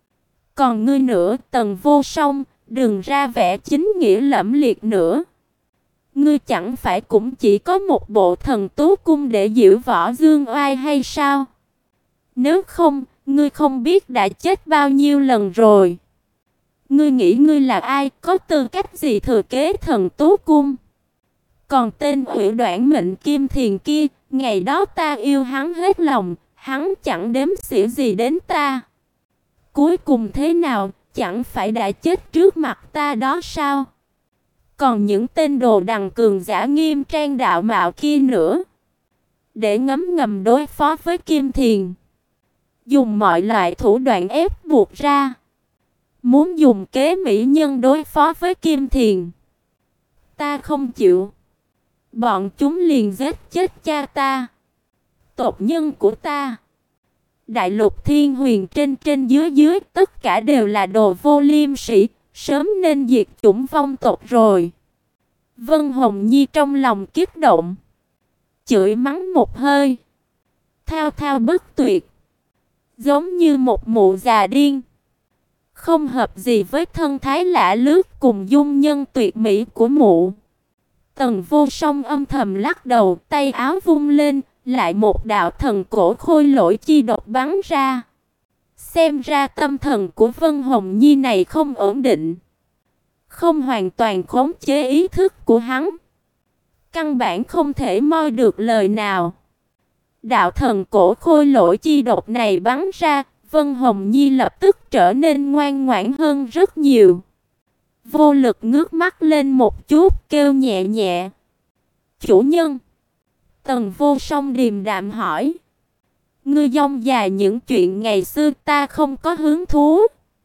Còn ngươi nữa, Tần Vô Song, đừng ra vẻ chính nghĩa lẫm liệt nữa. Ngươi chẳng phải cũng chỉ có một bộ thần tú cung để diễu võ dương oai hay sao? Nếu không, ngươi không biết đã chết bao nhiêu lần rồi. Ngươi nghĩ ngươi là ai, có tư cách gì thừa kế thần tú cung? Còn tên Hủy Đoản Mệnh Kim Thiền kia, ngày đó ta yêu hắn hết lòng, hắn chẳng đếm xỉa gì đến ta. Cuối cùng thế nào, chẳng phải đã chết trước mặt ta đó sao? Còn những tên đồ đằng cường giả nghiêm trang đạo mạo kia nữa, để ngấm ngầm đối phó với Kim Thiền, dùng mọi loại thủ đoạn ép buộc ra, muốn dùng kế mỹ nhân đối phó với Kim Thiền. Ta không chịu. Bọn chúng liền giết chết cha ta, tộc nhân của ta. Đại Lục Thiên Huyền trên trên dưới dưới, tất cả đều là đồ vô liêm sỉ, sớm nên diệt chủng vong tộc rồi. Vân Hồng Nhi trong lòng kích động, chửi mắng một hơi, thao thao bất tuyệt, giống như một mụ già điên. Không hợp gì với thân thái lạ lướt cùng dung nhân tuyệt mỹ của mụ. Tần Vô Song âm thầm lắc đầu, tay áo vung lên, lại một đạo thần cổ khôi lỗi chi độc bắn ra. Xem ra tâm thần của Vân Hồng Nhi này không ổn định, không hoàn toàn khống chế ý thức của hắn, căn bản không thể moi được lời nào. Đạo thần cổ khôi lỗi chi độc này bắn ra, Vân Hồng Nhi lập tức trở nên ngoan ngoãn hơn rất nhiều. Vô lực ngước mắt lên một chút, kêu nhẹ nhẹ: Chủ nhân. Tần Vô Song điềm đạm hỏi: Ngươi dông dài những chuyện ngày xưa, ta không có hứng thú.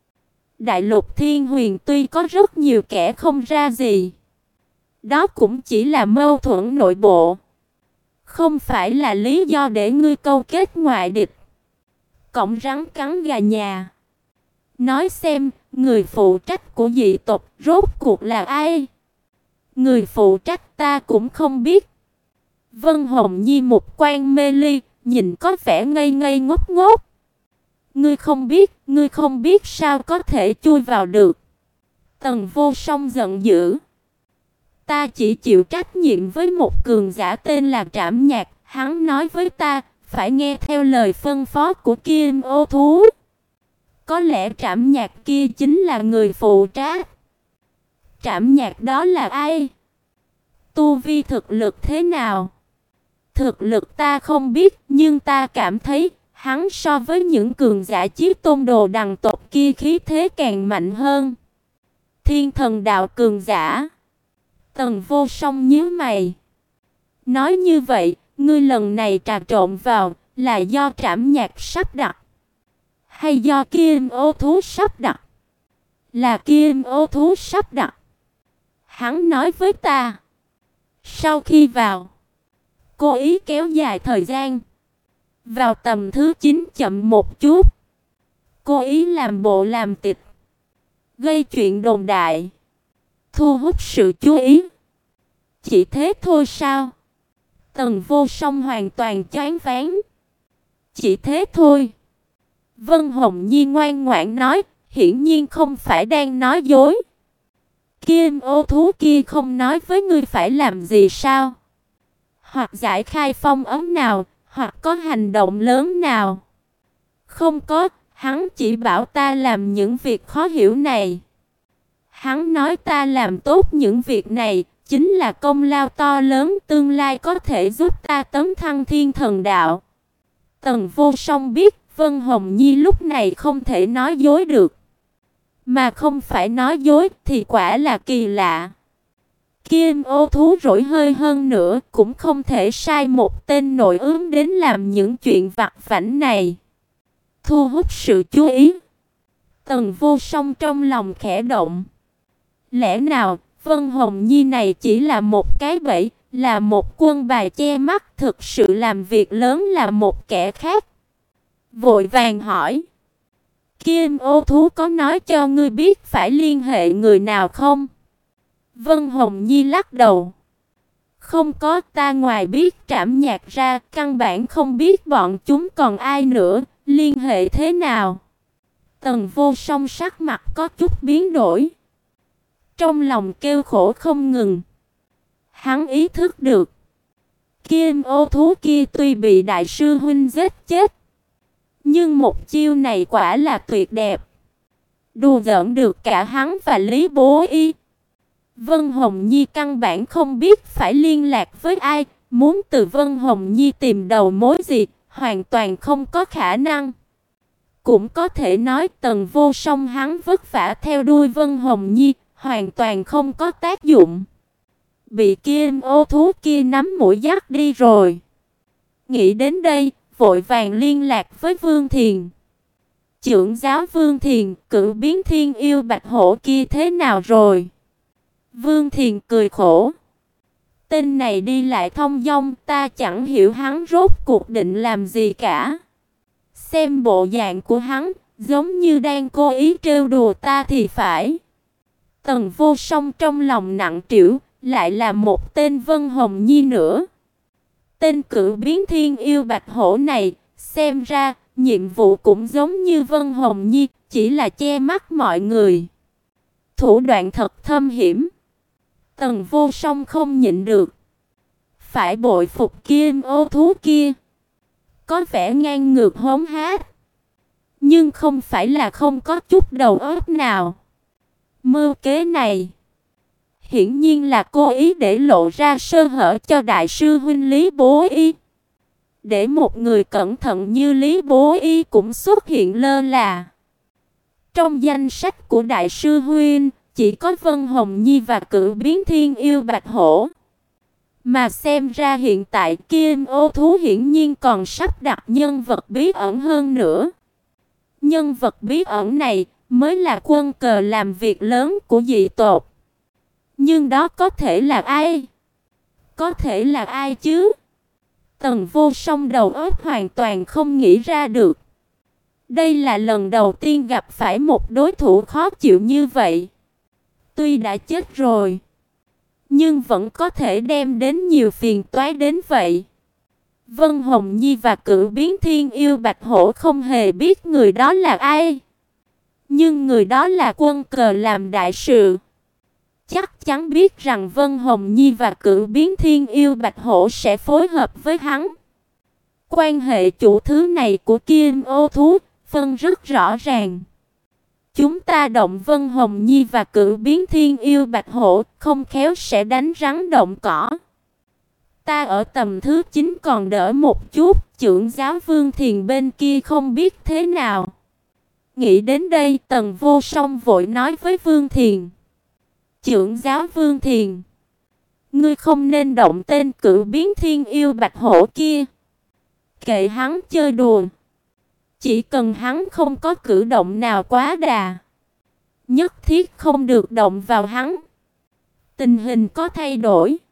Đại Lục Thiên Huyền tuy có rất nhiều kẻ không ra gì, đó cũng chỉ là mâu thuẫn nội bộ, không phải là lý do để ngươi câu kết ngoại địch. Cọng rắn cắn gà nhà. Nói xem, người phụ trách của dị tộc rốt cuộc là ai? Người phụ trách ta cũng không biết. Vân Hồng Nhi một quan mê ly, nhìn có vẻ ngây ngây ngốc ngốc. Ngươi không biết, ngươi không biết sao có thể chui vào được? Tần Vô Song giận dữ. Ta chỉ chịu trách nhiệm với một cường giả tên là Trảm Nhạc, hắn nói với ta, phải nghe theo lời phân phó của Kim Ô Thú. Có lẽ Trảm Nhạc kia chính là người phụ trách. Trảm Nhạc đó là ai? Tu vi thực lực thế nào? Thực lực ta không biết, nhưng ta cảm thấy hắn so với những cường giả Chí Tôn đồ đằng tộc kia khí thế càng mạnh hơn. Thiên Thần đạo cường giả. Tần Vô Song nhíu mày. Nói như vậy, ngươi lần này trà trộn vào là do Trảm Nhạc sắp đặt, hay do Kim Ô Thú sắp đặt? Là Kim Ô Thú sắp đặt. Hắn nói với ta, Sau khi vào, cố ý kéo dài thời gian. Vào tầm thứ chín chậm một chút. Cố ý làm bộ làm tịch, gây chuyện đồn đại, thu hút sự chú ý. Chỉ thế thôi sao? Tần Vô Song hoàn toàn choáng váng. Chỉ thế thôi? Vân Hồng Nhi ngoan ngoãn nói, hiển nhiên không phải đang nói dối. Kim ô thú kia không nói với ngươi phải làm gì sao? Hoặc giải khai phong ấn nào, hoặc có hành động lớn nào? Không có, hắn chỉ bảo ta làm những việc khó hiểu này. Hắn nói ta làm tốt những việc này, chính là công lao to lớn, tương lai có thể giúp ta tấn thăng thiên thần đạo. Tần Vô Song biết Vân Hồng Nhi lúc này không thể nói dối được. Mà không phải nói dối thì quả là kỳ lạ. Kim ô thú rỗi hơi hơn nữa cũng không thể sai một tên nội ứng đến làm những chuyện vặt vãnh này, thu hút sự chú ý. Tần Vô Song trong lòng khẽ động. Lẽ nào Vân Hồng Nhi này chỉ là một cái bẫy, là một quân bài che mắt, thực sự làm việc lớn là một kẻ khác? Vội vàng hỏi, Kim ô thú có nói cho ngươi biết phải liên hệ người nào không? Vân Hồng Nhi lắc đầu. Không có, ta ngoài biết Trảm Nhạc ra, căn bản không biết bọn chúng còn ai nữa, liên hệ thế nào? Tần Vô Song sắc mặt có chút biến đổi, trong lòng kêu khổ không ngừng. Hắn ý thức được, Kim ô thú kia tuy bị đại sư huynh giết chết, nhưng một chiêu này quả là tuyệt đẹp, đùa giỡn được cả hắn và Lý Bố Y. Vân Hồng Nhi căn bản không biết phải liên lạc với ai, muốn từ Vân Hồng Nhi tìm đầu mối gì, hoàn toàn không có khả năng. Cũng có thể nói Tần Vô Song hắn vất vả theo đuôi Vân Hồng Nhi, hoàn toàn không có tác dụng. Bị Kim ô thú kia nắm mũi dắt đi rồi. Nghĩ đến đây, vội vàng liên lạc với Vương Thiền. Trưởng giáo Vương Thiền, cử biến thiên yêu bạch hổ kia thế nào rồi? Vương Thiền cười khổ. Tên này đi lại thông dong, ta chẳng hiểu hắn rốt cuộc định làm gì cả. Xem bộ dạng của hắn, giống như đang cố ý trêu đùa ta thì phải. Tần Vô Song trong lòng nặng trĩu, lại là một tên Vân Hồng Nhi nữa. Tên cử biến thiên yêu bạch hổ này, xem ra, nhiệm vụ cũng giống như Vân Hồng Nhi, chỉ là che mắt mọi người. Thủ đoạn thật thâm hiểm. Tần Vô Song không nhịn được, phải bội phục Kim ô thú kia. Có vẻ ngang ngược hống hách, nhưng không phải là không có chút đầu óc nào. Mưu kế này hiển nhiên là cố ý để lộ ra sơ hở cho đại sư huynh Lý Bố Y, để một người cẩn thận như Lý Bố Y cũng xuất hiện lơ là. Trong danh sách của đại sư huynh chỉ có Vân Hồng Nhi và cử biến thiên yêu bạch hổ. Mà xem ra hiện tại Kim ô thú hiển nhiên còn sắp đặt nhân vật bí ẩn hơn nữa. Nhân vật bí ẩn này mới là quân cờ làm việc lớn của dị tộc. Nhưng đó có thể là ai? Có thể là ai chứ? Tần Vô Song đầu óc hoàn toàn không nghĩ ra được. Đây là lần đầu tiên gặp phải một đối thủ khó chịu như vậy. Tuy đã chết rồi, nhưng vẫn có thể đem đến nhiều phiền toái đến vậy. Vân Hồng Nhi và cử biến thiên yêu bạch hổ không hề biết người đó là ai. Nhưng người đó là quân cờ làm đại sự. Chắc chắn biết rằng Vân Hồng Nhi và cử biến thiên yêu bạch hổ sẽ phối hợp với hắn. Quan hệ chủ thứ này của Kim ô thú phân rất rõ ràng. Chúng ta động Vân Hồng Nhi và cử biến thiên yêu bạch hổ, không khéo sẽ đánh rắn động cỏ. Ta ở tầm thứ chín còn đỡ một chút, trưởng giáo Vương Thiền bên kia không biết thế nào. Nghĩ đến đây, Tần Vô Song vội nói với Vương Thiền. Trưởng giáo Vương Thiền, ngươi không nên động tên cử biến thiên yêu bạch hổ kia. Kệ hắn chơi đùa. Chỉ cần hắn không có cử động nào quá đà, nhất thiết không được động vào hắn. Tình hình có thay đổi,